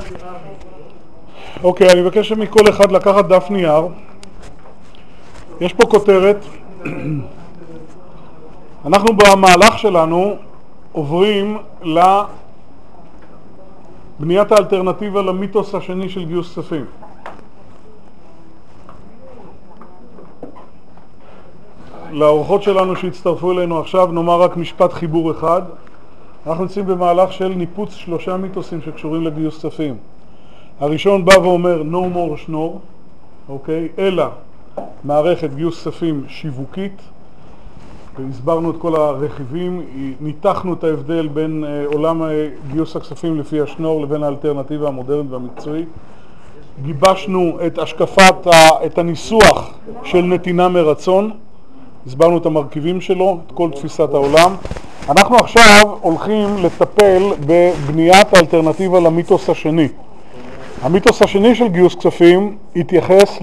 אוקיי, אני מבקש מכל אחד לקחת דף נייר. יש פה כותרת. אנחנו במהלך שלנו עוברים לבניית האלטרנטיבה למיתוס השני של גיוס כספים. לאורחות שלנו שהצטרפו אלינו עכשיו נאמר רק משפט חיבור אחד. אנחנו נמצאים במהלך של ניפוץ 3 מיתוסים שקשורים לגיוס כספים. הראשון בא ואומר no more schnorr, אוקיי? אלא מערכת גיוס כספים שיווקית, והסברנו את כל הרכיבים, ניתחנו את ההבדל בין עולם גיוס הכספים לפי השנור לבין האלטרנטיבה המודרנית והמקצועית, גיבשנו את את הניסוח של נתינה מרצון, הסברנו את המרכיבים שלו, את כל תפיסת העולם. אנחנו עכשיו הולכים לטפל בבניית האלטרנטיבה למיתוס השני. המיתוס השני של גיוס כספים התייחס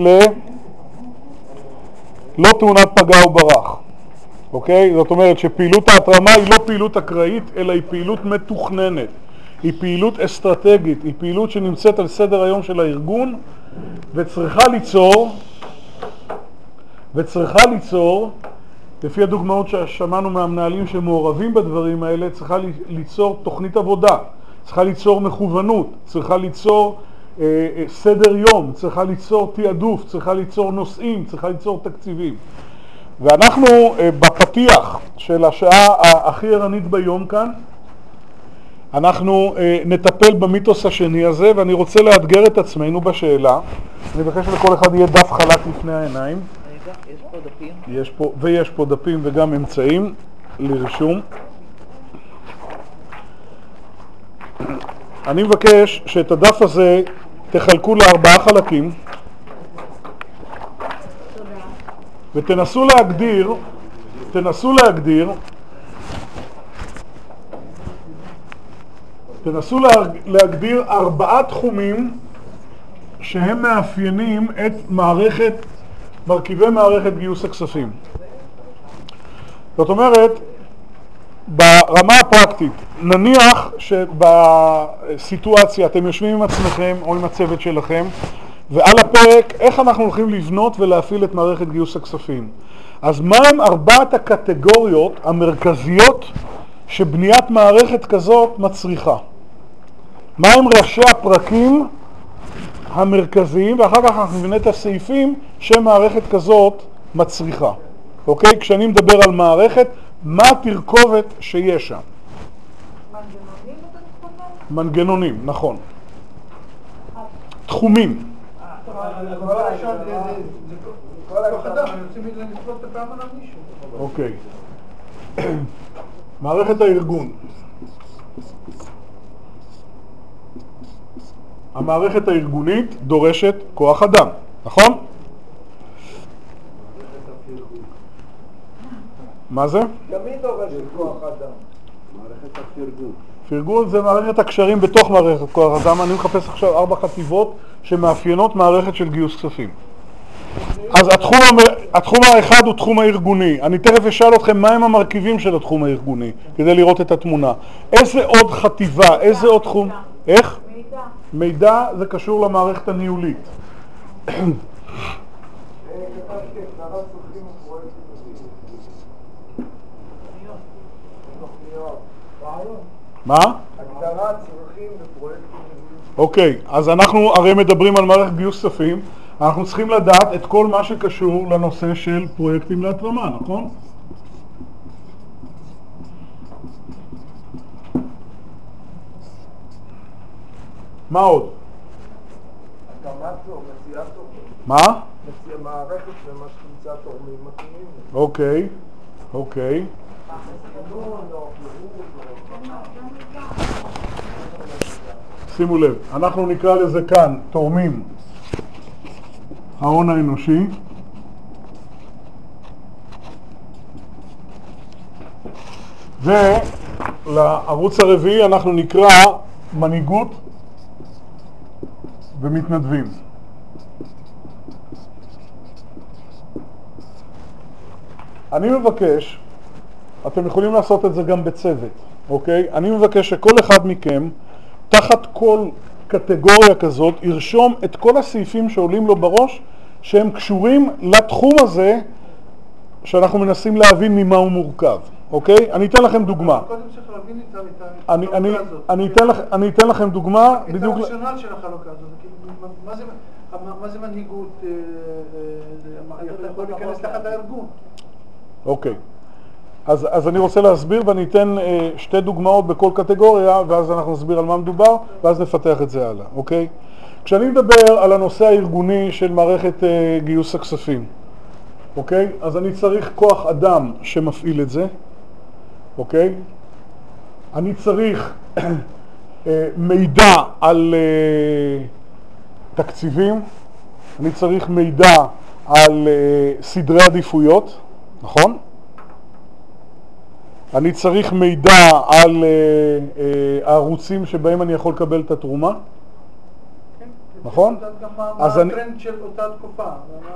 לא תאונת פגע וברח. אוקיי? זאת אומרת שפעילות ההתרמה היא לא פעילות אקראית, אלא היא פעילות מתוכננת. היא פעילות אסטרטגית, היא פעילות שנמצאת על סדר היום של הארגון, וצריכה ליצור, לפי הדוגמאות ששמענו מהמנהלים שמעורבים בדברים האלה, צריכה ליצור תוכנית עבודה, צריכה ליצור מכוונות, צריכה ליצור סדר יום, צריכה ליצור תיעדוף, צריכה ליצור נושאים, צריכה ליצור תקציבים. ואנחנו בפתיח של השעה הכי ערנית ביום כאן, אנחנו נטפל במיתוס השני הזה, ואני רוצה לאתגר את עצמנו בשאלה. אני מבקש לכל אחד יהיה דף חלק לפני העיניים. יש פה דפים? ויש פה דפים וגם אמצעים לרישום. אני מבקש שאת הדף הזה תחלקו ל4 חלקים, ותנסו להגדיר 4 תחומים שהם מאפיינים את מרכיבי מערכת גיוס הכספים. זאת אומרת, ברמה הפרקטית, נניח שבסיטואציה אתם יושבים עם עצמכם או עם הצוות שלכם, ועל הפרק איך אנחנו הולכים לבנות ולהפעיל את מערכת גיוס הכספים. אז מהם 4 הקטגוריות המרכזיות שבניית מערכת כזאת מצריכה? מהם ראשי הפרקים המרכזיים, ואחר כך אנחנו נבנה את הסעיפים שמערכת כזאת מצריכה. אוקיי? כשאני מדבר על מערכת, מה התרכובת שיש שם? מנגנונים, נכון. תחומים. אוקיי. מערכת הארגון. המערכת הארגונית דורשת כוח אדם, נכון? מה זה? גם היא דורשת כוח אדם. מערכת הפרגון. פרגון זה מערכת הקשרים בתוך מערכת כוח אדם. אני מחפש עכשיו 4 חטיבות שמאפיינות מערכת של גיוס כספים. אז התחום האחד הוא תחום הארגוני. אני תכף אשאל אתכם מהם המרכיבים של התחום הארגוני, כדי לראות את התמונה. איזה עוד חטיבה, איזה עוד תחום? איך? מידע זה קשור למערכת הניהולית. מה? הגדרת צרכים ופרויקטים. אוקיי, אז אנחנו הרי מדברים על מערכת גיוס כספים, אנחנו צריכים לדעת את כל מה שקשור לנושא של פרויקטים להתרמה, נכון? מה עוד? הקמת מציאת תורמים. מה? מציע מערכת למה שתמצא תורמים מתאימים. אוקיי, אוקיי. שימו לב, אנחנו נקרא לזה כאן תורמים ההון האנושי, ולערוץ הרביעי אנחנו נקרא מנהיגות ומתנדבים. אני מבקש, אתם יכולים לעשות את זה גם בצוות, אוקיי? אני מבקש שכל אחד מכם, תחת כל קטגוריה כזאת ירשום את כל הסעיפים שעולים לו בראש שהם קשורים לתחום הזה שאנחנו מנסים להבין ממה הוא מורכב, אוקיי? אני אתן לכם דוגמה. קודם צריך להבין את החלוקה הזאת. אני אתן לכם דוגמה בדיוק... את הרציונל של החלוקה הזאת. מה זה מנהיגות? אתה יכול להיכנס תחת הארגון. אוקיי. אז אני רוצה להסביר ואני אתן שתי דוגמאות בכל קטגוריה ואז אנחנו נסביר על מה מדובר ואז נפתח את זה הלאה, אוקיי? כשאני מדבר על הנושא הארגוני של מערכת גיוס הכספים, אוקיי? אז אני צריך כוח אדם שמפעיל את זה, אוקיי? אני צריך מידע על תקציבים, אני צריך מידע על סדרי עדיפויות, נכון? אני צריך מידע על הערוצים שבהם אני יכול לקבל את התרומה, נכון? מה הטרנד של אותה תקופה,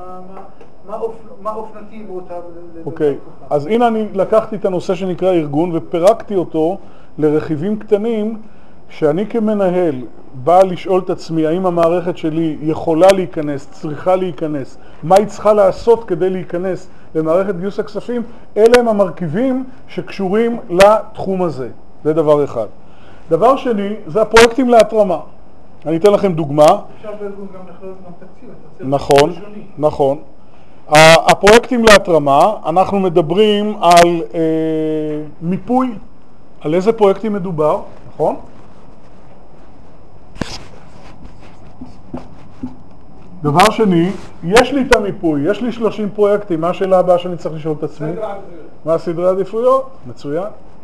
מה אופנתי באותה תקופה. אוקיי, אז הנה אני לקחתי את הנושא שנקרא ארגון ופרקתי אותו לרכיבים קטנים שאני כמנהל בא לשאול את עצמי האם המערכת שלי יכולה להיכנס, צריכה להיכנס, מה היא צריכה לעשות כדי להיכנס למערכת גיוס הכספים, אלה הם המרכיבים שקשורים לתחום הזה, זה דבר אחד. דבר שני, זה הפרויקטים להתרמה. אני אתן לכם דוגמה. אפשר בארגון גם לכלול גם תקציב. נכון, נכון. הפרויקטים להתרמה, אנחנו מדברים על מיפוי, על איזה פרויקטים מדובר, נכון? דבר שני, יש לי את המיפוי, יש לי 30 פרויקטים, מה השאלה הבאה שאני צריך לשאול את עצמי? מה הסדרי העדיפויות? מצוין.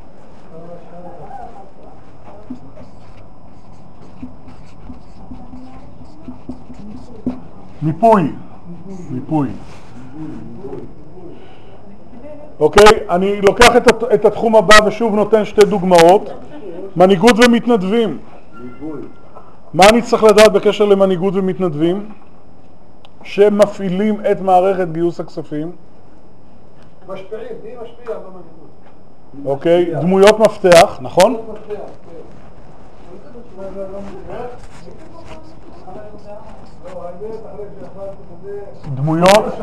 מיפוי. אוקיי, אני לוקח את התחום הבא ושוב נותן שתי דוגמאות. מנהיגות ומתנדבים. מה אני צריך לדעת בקשר למנהיגות ומתנדבים? שמפעילים את מערכת גיוס הכספים. משפיעים, מי משפיע במנהיגות? אוקיי, דמויות מפתח, נכון? דמויות.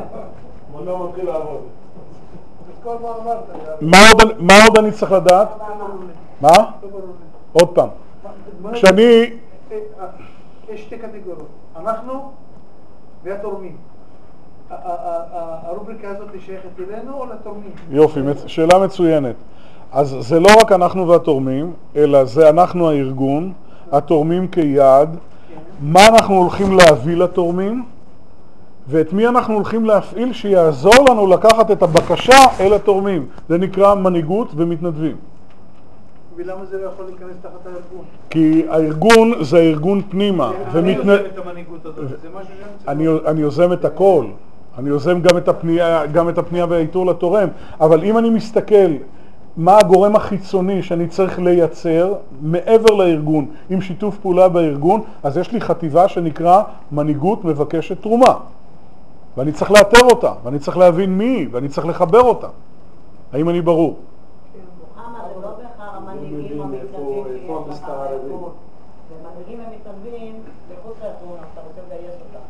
מה עוד אני צריך לדעת? מה? עוד פעם. כשאני... יש שתי קטגוריות. אנחנו והתורמים. הרובריקה הזאת שייכת אלינו או לתורמים? יופי, שאלה מצוינת. אז זה לא רק אנחנו והתורמים, אלא זה אנחנו הארגון, התורמים כיעד, מה אנחנו הולכים להביא לתורמים, ואת מי אנחנו הולכים להפעיל שיעזור לנו לקחת את הבקשה אל התורמים. זה נקרא מנהיגות ומתנדבים. ולמה זה לא יכול להיכנס תחת הארגון? כי הארגון זה הארגון פנימה. אני יוזם את המנהיגות הזאת, זה משהו אני יוזם את הכל. אני יוזם גם את הפנייה והאיתור לתורם. אבל אם אני מסתכל מה הגורם החיצוני שאני צריך לייצר מעבר לארגון, עם שיתוף פעולה בארגון, אז יש לי חטיבה שנקרא מנהיגות מבקשת תרומה. ואני צריך לאתר אותה, ואני צריך להבין מי, ואני צריך לחבר אותה. האם אני ברור? מוחמד, זה לא בהכרח המנהיגים המתנדבים שיש לך בארגון. זה מנהיגים המתנדבים מחוץ לארגון, אתה רוצה לגייס אותה.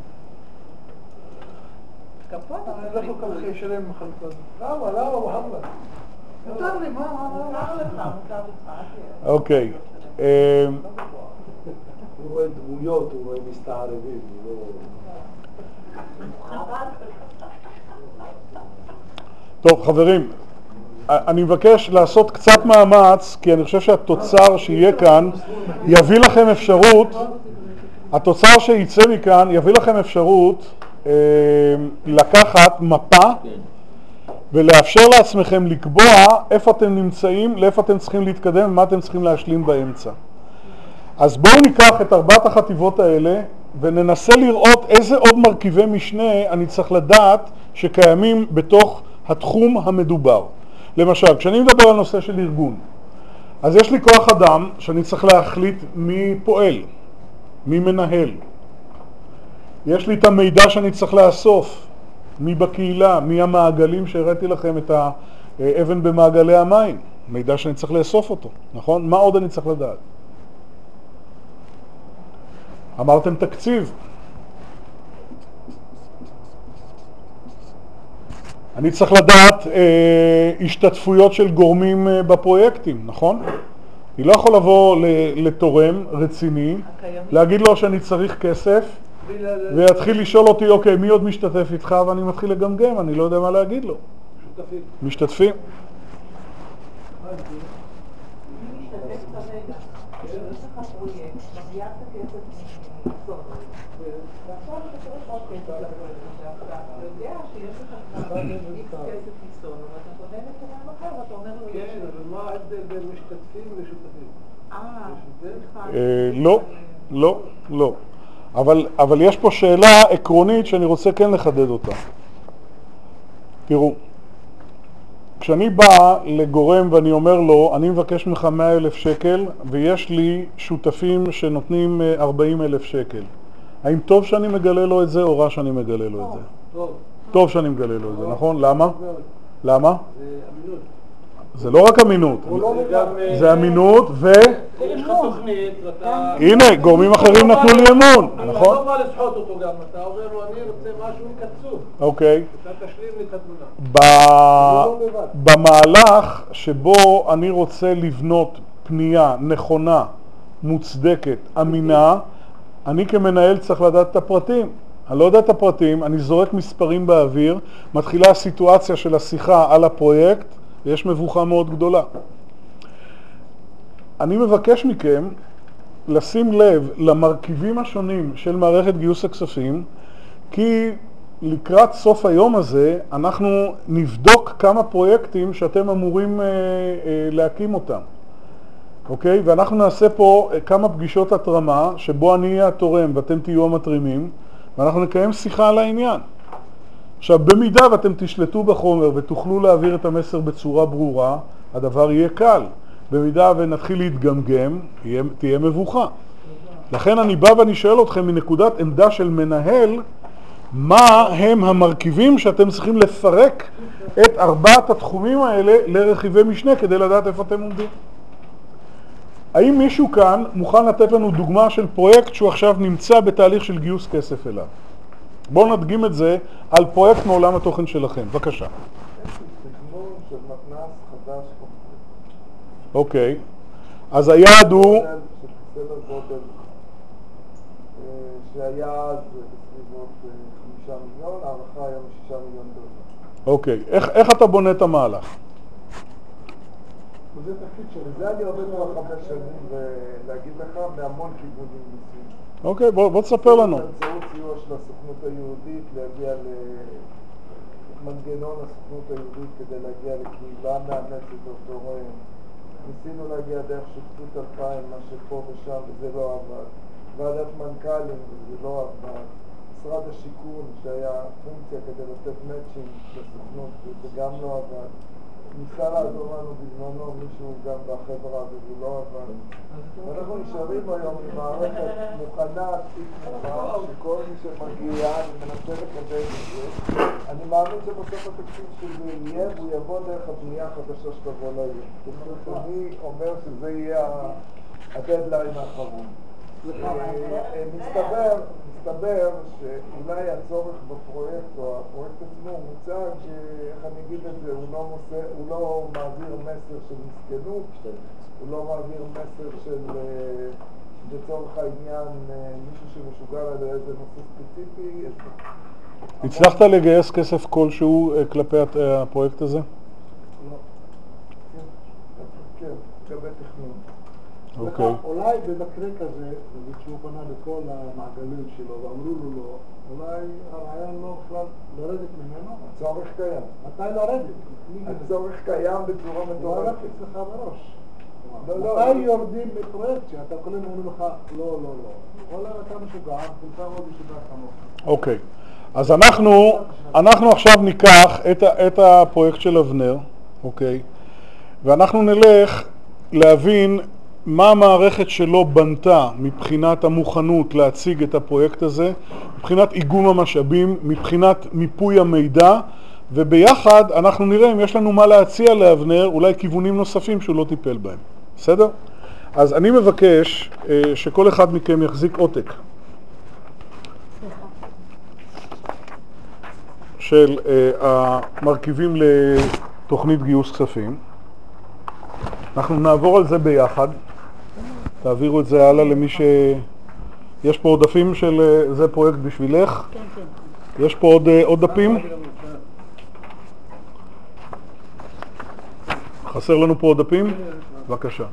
גם פה אתה לא כל כך ישלם מחלקה הזאת. למה, מוחמד? מותר לי, מה? מותר לך. אוקיי. הוא רואה דמויות, הוא רואה מסתערבים, הוא לא... טוב, חברים, אני מבקש לעשות קצת מאמץ, כי אני חושב שהתוצר שיהיה כאן יביא לכם אפשרות, התוצר שיצא מכאן יביא לכם אפשרות לקחת מפה ולאפשר לעצמכם לקבוע איפה אתם נמצאים, לאיפה אתם צריכים להתקדם ומה אתם צריכים להשלים באמצע. אז בואו ניקח את 4 החטיבות האלה וננסה לראות איזה עוד מרכיבי משנה אני צריך לדעת שקיימים בתוך התחום המדובר. למשל, כשאני מדבר על נושא של ארגון, אז יש לי כוח אדם שאני צריך להחליט מי פועל, מי מנהל. יש לי את המידע שאני צריך לאסוף, מי בקהילה, מי המעגלים שהראיתי לכם את האבן במעגלי המים, מידע שאני צריך לאסוף אותו, נכון? מה עוד אני צריך לדעת? אמרתם תקציב. אני צריך לדעת השתתפויות של גורמים בפרויקטים, נכון? אני לא יכול לבוא לתורם רציני, להגיד לו שאני צריך כסף, ויתחיל לשאול אותי, אוקיי, מי עוד משתתף איתך? ואני מתחיל לגמגם, אני לא יודע מה להגיד לו. שותפים. משתתפים. מי משתתף כרגע? יש לך פרויקט, מביאה את הכסף מסורת, ועכשיו אתה צריך עוד כסף לפרויקט הזה. אתה יודע שיש לך איקס כסף מסורת, ואתה קונה לתורם אחר, ואתה אומר לו... כן, אבל מה ההבדל בין משתתפים לשותפים? לא. אבל יש פה שאלה עקרונית שאני רוצה כן לחדד אותה. תראו, כשאני בא לגורם ואני אומר לו, אני מבקש ממך 100,000 שקל ויש לי שותפים שנותנים 40,000 שקל. האם טוב שאני מגלה לו את זה או רע שאני מגלה לו את זה? טוב שאני מגלה לו את זה, נכון? למה? למה? זה אמינות. זה לא רק אמינות, זה אמינות יש לך תוכנית ואתה... הנה, גורמים אחרים נתנו לי אמון, נכון? לא בא לשחוט אותו גם, אתה אומר לו, אני רוצה משהו קצוב. אוקיי. אתה תשלים לי את התמונה. במהלך שבו אני רוצה לבנות פנייה נכונה, מוצדקת, אמינה, אני כמנהל צריך לדעת את הפרטים. אני לא יודע את הפרטים, אני זורק מספרים באוויר, מתחילה הסיטואציה של השיחה על הפרויקט, ויש מבוכה מאוד גדולה. אני מבקש מכם לשים לב למרכיבים השונים של מערכת גיוס הכספים, כי לקראת סוף היום הזה אנחנו נבדוק כמה פרויקטים שאתם אמורים להקים אותם. אוקיי? ואנחנו נעשה פה כמה פגישות התרמה, שבו אני אהיה התורם ואתם תהיו המתרימים, ואנחנו נקיים שיחה על העניין. עכשיו, במידה ואתם תשלטו בחומר ותוכלו להעביר את המסר בצורה ברורה, הדבר יהיה קל. במידה ונתחיל להתגמגם, תהיה מבוכה. לכן אני בא ואני שואל אתכם מנקודת עמדה של מנהל, מה הם המרכיבים שאתם צריכים לפרק את 4 התחומים האלה לרכיבי משנה כדי לדעת איפה אתם עומדים. האם מישהו כאן מוכן לתת לנו דוגמה של פרויקט שהוא עכשיו נמצא בתהליך של גיוס כסף אליו? בואו נדגים את זה על פרויקט מעולם התוכן שלכם. בבקשה. תכנון של מתנ"ס חדש. אוקיי. אז היעד הוא... סדר גודל שהיה אז בסביבות 5 מיליון, הערכה היום 6 מיליון דולר. אוקיי. איך אתה בונה את המהלך? זה תפקיד שלי. זה אני עובד כבר 5 שנים ולהגיד לך מהמון כיוונים נושאים. אוקיי, בוא תספר לנו. באמצעות סיוע של הסוכנות היהודית להגיע למנגנון הסוכנות היהודית כדי להגיע לקהילה מאמצת אותו רואים. ניסינו להגיע דרך שותפות 2000, מה שפה ושם, וזה לא עבד. ועדת מנכ"לים, וזה לא עבד. משרד השיכון, שהיה פונקציה כדי לתת מאצ'ינג לסוכנות, וזה גם לא עבד. ניסה לעזור לנו בזמנו מישהו גם בחברה, וזה לא עבד. ואנחנו נשארים היום עם מערכת מוכנה, שכל מי שמגיע ומנסה לקבל את זה. אני מאמין שבסוף התקציב שזה יהיה, והוא יבוא דרך הבנייה החדשה שתבוא לעיר. אני אומר שזה יהיה הדדליין האחרון. מסתבר שאולי הצורך בפרויקט או הפרויקט עצמו מוצג, איך אני אגיד את זה, הוא לא מעביר מסר של מסכנות, הוא לא מעביר מסר של לצורך העניין מישהו שמשוגע על איזה נושא ספציפי. הצלחת לגייס כסף כלשהו כלפי הפרויקט הזה? לא. כן, לגבי תכנון. אוקיי. אולי במקרה כזה, כשהוא פנה לכל המעגלים שלו ואמרו לו לא, אולי הרעיון לא בכלל לרדת ממנו? הצורך קיים. מתי לרדת? הצורך קיים בצורה לא רק מטורפת. אצלך בראש. לא. מתי יורדים בפרויקט שאתה כולם אומרים לך לא. אולי אתה משוגע, תמצא עוד משוגע כמוך. אוקיי. אז אנחנו עכשיו ניקח את הפרויקט של אבנר, אוקיי? ואנחנו נלך להבין מה המערכת שלו בנתה מבחינת המוכנות להציג את הפרויקט הזה, מבחינת איגום המשאבים, מבחינת מיפוי המידע, וביחד אנחנו נראה אם יש לנו מה להציע לאבנר, אולי כיוונים נוספים שהוא לא טיפל בהם. בסדר? אז אני מבקש שכל אחד מכם יחזיק עותק. של המרכיבים לתוכנית גיוס כספים. אנחנו נעבור על זה ביחד. תעבירו את זה הלאה למי ש... יש פה עודפים של... זה פרויקט בשבילך. כן, כן. יש פה עוד דפים. חסר לנו פה עוד דפים? בבקשה.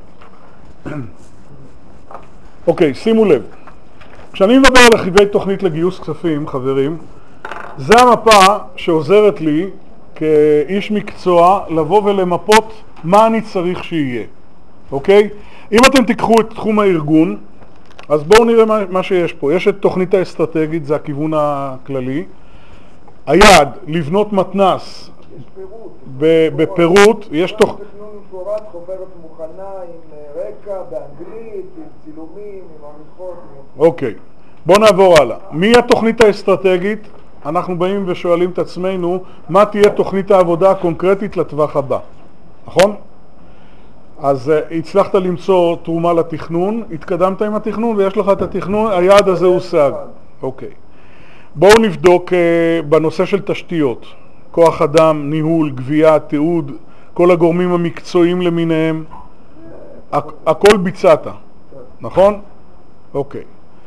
אוקיי, שימו לב. כשאני מדבר על רכיבי תוכנית לגיוס כספים, חברים, זה המפה שעוזרת לי כאיש מקצוע לבוא ולמפות מה אני צריך שיהיה. אוקיי? אם אתם תיקחו את תחום הארגון, אז בואו נראה מה שיש פה. יש את תוכנית האסטרטגית, זה הכיוון הכללי. היעד, לבנות מתנ"ס בפירוט. יש תכנון מפורט, חוברת מוכנה עם רקע, באנגלית, עם צילומים, עם עריכות. אוקיי, בואו נעבור הלאה. מי התוכנית האסטרטגית? אנחנו באים ושואלים את עצמנו מה תהיה תוכנית העבודה הקונקרטית לטווח הבא. נכון? אז הצלחת למצוא תרומה לתכנון, התקדמת עם התכנון ויש לך את התכנון, היעד הזה הושג. אוקיי. בואו נבדוק בנושא של תשתיות, כוח אדם, ניהול, גבייה, תיעוד, כל הגורמים המקצועיים למיניהם, הכל ביצעת, נכון? אוקיי.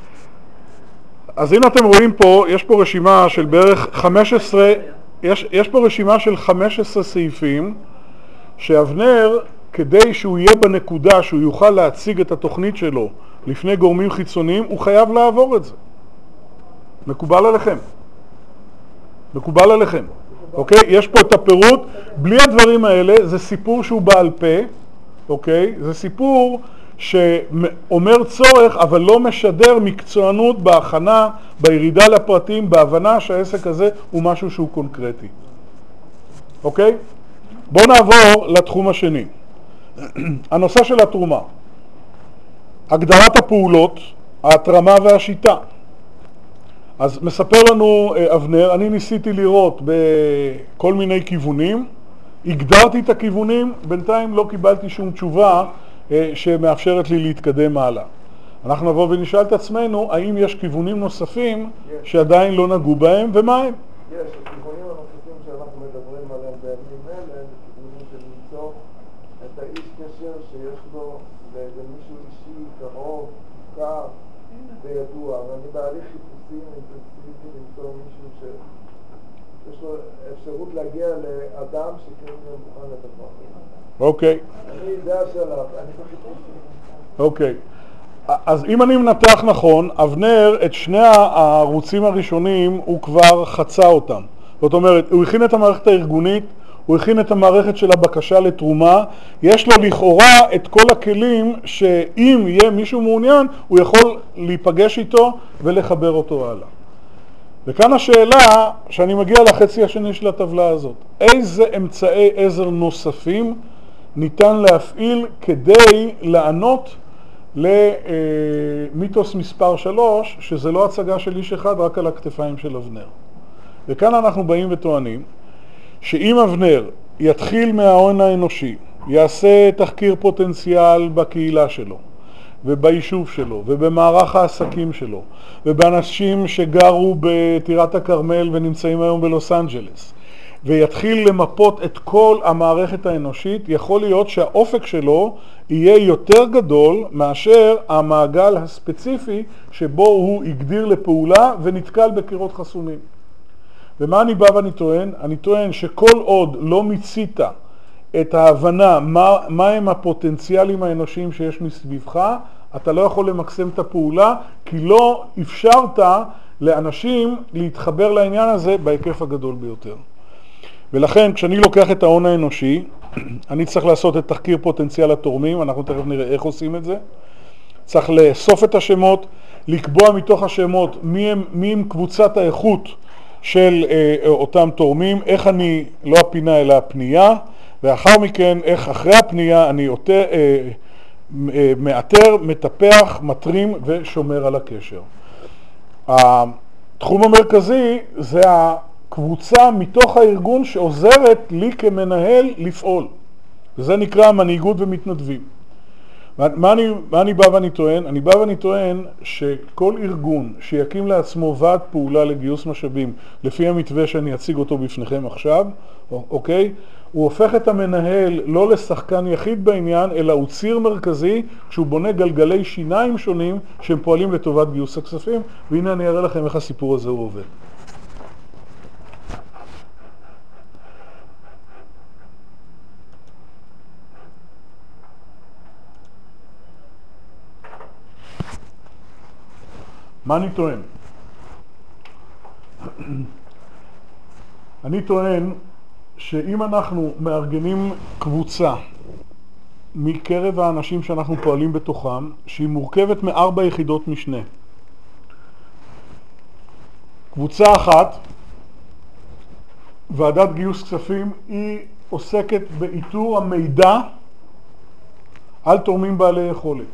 אז הנה אתם רואים פה, יש פה רשימה של בערך 15, יש פה רשימה של 15 סעיפים שאבנר, כדי שהוא יהיה בנקודה שהוא יוכל להציג את התוכנית שלו לפני גורמים חיצוניים, הוא חייב לעבור את זה. מקובל עליכם? מקובל עליכם. אוקיי? יש פה את הפירוט. בלי הדברים האלה, זה סיפור שהוא בעל פה. אוקיי? זה סיפור שאומר צורך, אבל לא משדר מקצוענות בהכנה, בירידה לפרטים, בהבנה שהעסק הזה הוא משהו שהוא קונקרטי. אוקיי? בואו נעבור לתחום השני. הנושא של התרומה. הגדרת הפעולות, ההתרמה והשיטה. אז מספר לנו אבנר, אני ניסיתי לראות בכל מיני כיוונים, הגדרתי את הכיוונים, בינתיים לא קיבלתי שום תשובה שמאפשרת לי להתקדם הלאה. אנחנו נבוא ונשאל את עצמנו, האם יש כיוונים נוספים שעדיין לא נגעו בהם, ומה הם? יש, הכיוונים הנוספים שאנחנו מדברים עליהם בימים אלה, זה כיוונים של למצוא את האיש קשר שיש לו למישהו אישי, קרוב, קר וידוע, ואני בהליך חיפושים אינטנסיבי למצוא מישהו שיש לו אפשרות להגיע לאדם שכן מוכן לדבר. אוקיי. זה השלב, אני בחיפושים. אוקיי. אז אם אני מנתח נכון, אבנר את שני הערוצים הראשונים הוא כבר חצה אותם. זאת אומרת, הוא הכין את המערכת הארגונית, הוא הכין את המערכת של הבקשה לתרומה, יש לו לכאורה את כל הכלים שאם יהיה מישהו מעוניין, הוא יכול להיפגש איתו ולחבר אותו הלאה. וכאן השאלה שאני מגיע לחצי השני של הטבלה הזאת, איזה אמצעי עזר נוספים ניתן להפעיל כדי לענות למיתוס מספר 3, שזה לא הצגה של איש אחד, רק על הכתפיים של אבנר. וכאן אנחנו באים וטוענים, שאם אבנר יתחיל מההון האנושי, יעשה תחקיר פוטנציאל בקהילה שלו, וביישוב שלו, ובמערך העסקים שלו, ובאנשים שגרו בטירת הכרמל ונמצאים היום בלוס אנג'לס, ויתחיל למפות את כל המערכת האנושית, יכול להיות שהאופק שלו יהיה יותר גדול מאשר המעגל הספציפי שבו הוא הגדיר לפעולה ונתקל בקירות חסומים. ומה אני בא ואני טוען? אני טוען שכל עוד לא מיצית את ההבנה מה הם הפוטנציאלים האנושיים שיש מסביבך, אתה לא יכול למקסם את הפעולה, כי לא אפשרת לאנשים להתחבר לעניין הזה בהיקף הגדול ביותר. ולכן כשאני לוקח את ההון האנושי, אני צריך לעשות את תחקיר פוטנציאל התורמים, אנחנו תכף נראה איך עושים את זה. צריך לאסוף את השמות, לקבוע מתוך השמות מי הם קבוצת האיכות של אותם תורמים, איך אני, לא הפינה אלא הפנייה, ואחר מכן איך אחרי הפנייה אני מאתר, מטפח, מטרים ושומר על הקשר. התחום המרכזי זה הקבוצה מתוך הארגון שעוזרת לי כמנהל לפעול. וזה נקרא מנהיגות ומתנדבים. מה אני בא ואני טוען? אני בא ואני טוען שכל ארגון שיקים לעצמו ועד פעולה לגיוס משאבים לפי המתווה שאני אציג אותו בפניכם עכשיו, אוקיי? הוא הופך את המנהל לא לשחקן יחיד בעניין, אלא הוא ציר מרכזי כשהוא בונה גלגלי שיניים שונים שהם פועלים לטובת גיוס הכספים, והנה אני אראה לכם איך הסיפור הזה הוא עובד. מה אני טוען? אני טוען שאם אנחנו מארגנים קבוצה מקרב האנשים שאנחנו פועלים בתוכם, שהיא מורכבת מ4 יחידות משנה. קבוצה אחת, ועדת גיוס כספים, היא עוסקת באיתור המידע על תורמים בעלי יכולת.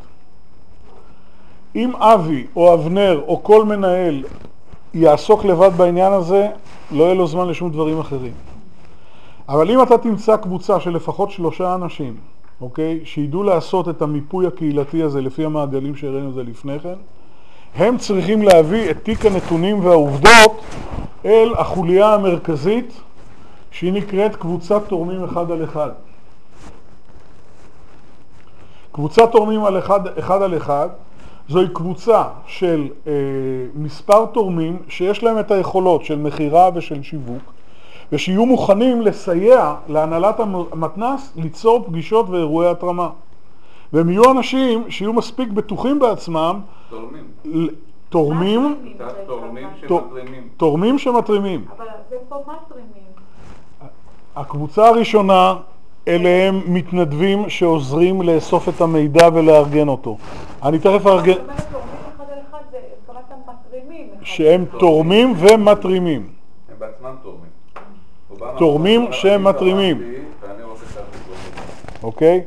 אם אבי או אבנר או כל מנהל יעסוק לבד בעניין הזה, לא יהיה לו זמן לשום דברים אחרים. אבל אם אתה תמצא קבוצה של לפחות 3 אנשים, אוקיי, שידעו לעשות את המיפוי הקהילתי הזה לפי המעגלים שהראינו זה לפני כן, הם צריכים להביא את תיק הנתונים והעובדות אל החוליה המרכזית שהיא נקראת קבוצת תורמים 1 על 1. קבוצת תורמים 1 על 1 זוהי קבוצה של מספר תורמים שיש להם את היכולות של מחירה ושל שיווק, ושיהיו מוכנים לסייע להנהלת המתנ"ס ליצור פגישות ואירועי התרמה. והם יהיו אנשים שיהיו מספיק בטוחים בעצמם. תורמים שמתרימים. אבל זה פה מתרימים. הקבוצה הראשונה אלה הם מתנדבים שעוזרים לאסוף את המידע ולארגן אותו. אני תכף ארגן... זאת אומרת, תורמים 1 על 1 זה כמובן מתרימים. שהם תורמים ומתרימים. הם בעצמם תורמים. תורמים שהם מתרימים. ואני רוצה שאתה אוקיי?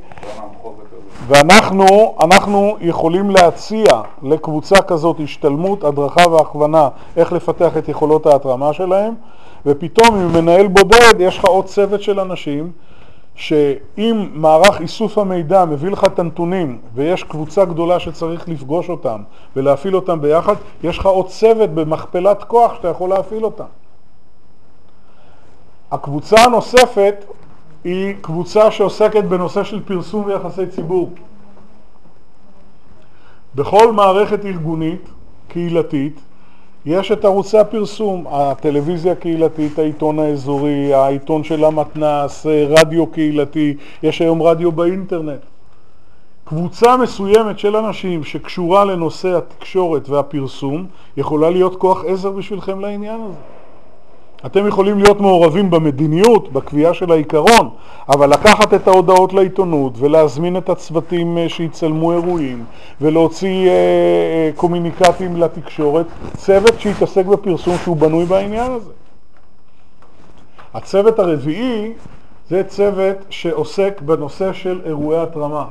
ואנחנו יכולים להציע לקבוצה כזאת השתלמות, הדרכה והכוונה איך לפתח את יכולות ההתרמה שלהם, ופתאום עם מנהל בודד יש לך עוד צוות של אנשים שאם מערך איסוף המידע מביא לך את הנתונים ויש קבוצה גדולה שצריך לפגוש אותם ולהפעיל אותם ביחד, יש לך עוד צוות במכפלת כוח שאתה יכול להפעיל אותם. הקבוצה הנוספת היא קבוצה שעוסקת בנושא של פרסום ויחסי ציבור. בכל מערכת ארגונית, קהילתית, יש את ערוצי הפרסום, הטלוויזיה הקהילתית, העיתון האזורי, העיתון של המתנ"ס, רדיו קהילתי, יש היום רדיו באינטרנט. קבוצה מסוימת של אנשים שקשורה לנושא התקשורת והפרסום יכולה להיות כוח עזר בשבילכם לעניין הזה. אתם יכולים להיות מעורבים במדיניות, בקביעה של העיקרון, אבל לקחת את ההודעות לעיתונות ולהזמין את הצוותים שיצלמו אירועים ולהוציא קומוניקטים לתקשורת, צוות שיתעסק בפרסום שהוא בנוי בעניין הזה. הצוות הרביעי זה צוות שעוסק בנושא של אירועי התרמה.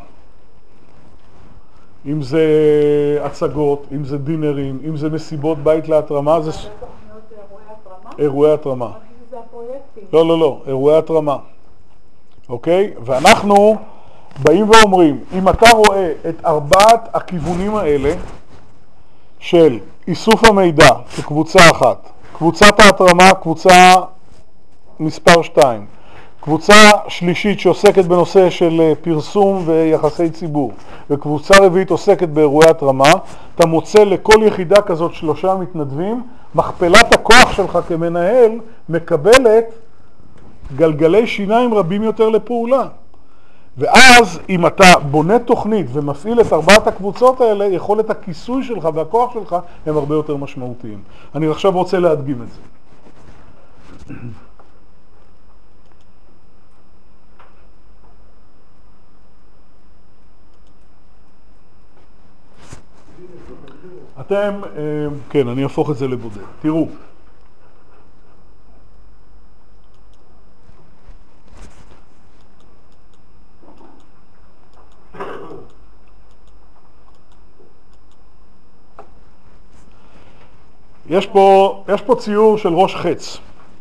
אם זה הצגות, אם זה דינרים, אם זה מסיבות בית להתרמה, זה... אירועי התרמה. זה הפרויקטים. לא, אירועי התרמה. אוקיי? ואנחנו באים ואומרים, אם אתה רואה את 4 הכיוונים האלה של איסוף המידע כקבוצה אחת, קבוצת ההתרמה, קבוצה מספר 2, קבוצה שלישית שעוסקת בנושא של פרסום ויחסי ציבור, וקבוצה רביעית עוסקת באירועי התרמה, אתה מוצא לכל יחידה כזאת 3 מתנדבים, מכפלת הכוח שלך כמנהל מקבלת גלגלי שיניים רבים יותר לפעולה. ואז אם אתה בונה תוכנית ומפעיל את 4 הקבוצות האלה, יכולת הכיסוי שלך והכוח שלך הם הרבה יותר משמעותיים. אני עכשיו רוצה להדגים את זה. אתם, כן, אני אהפוך את זה לבודד. תראו. יש פה ציור של ראש חץ.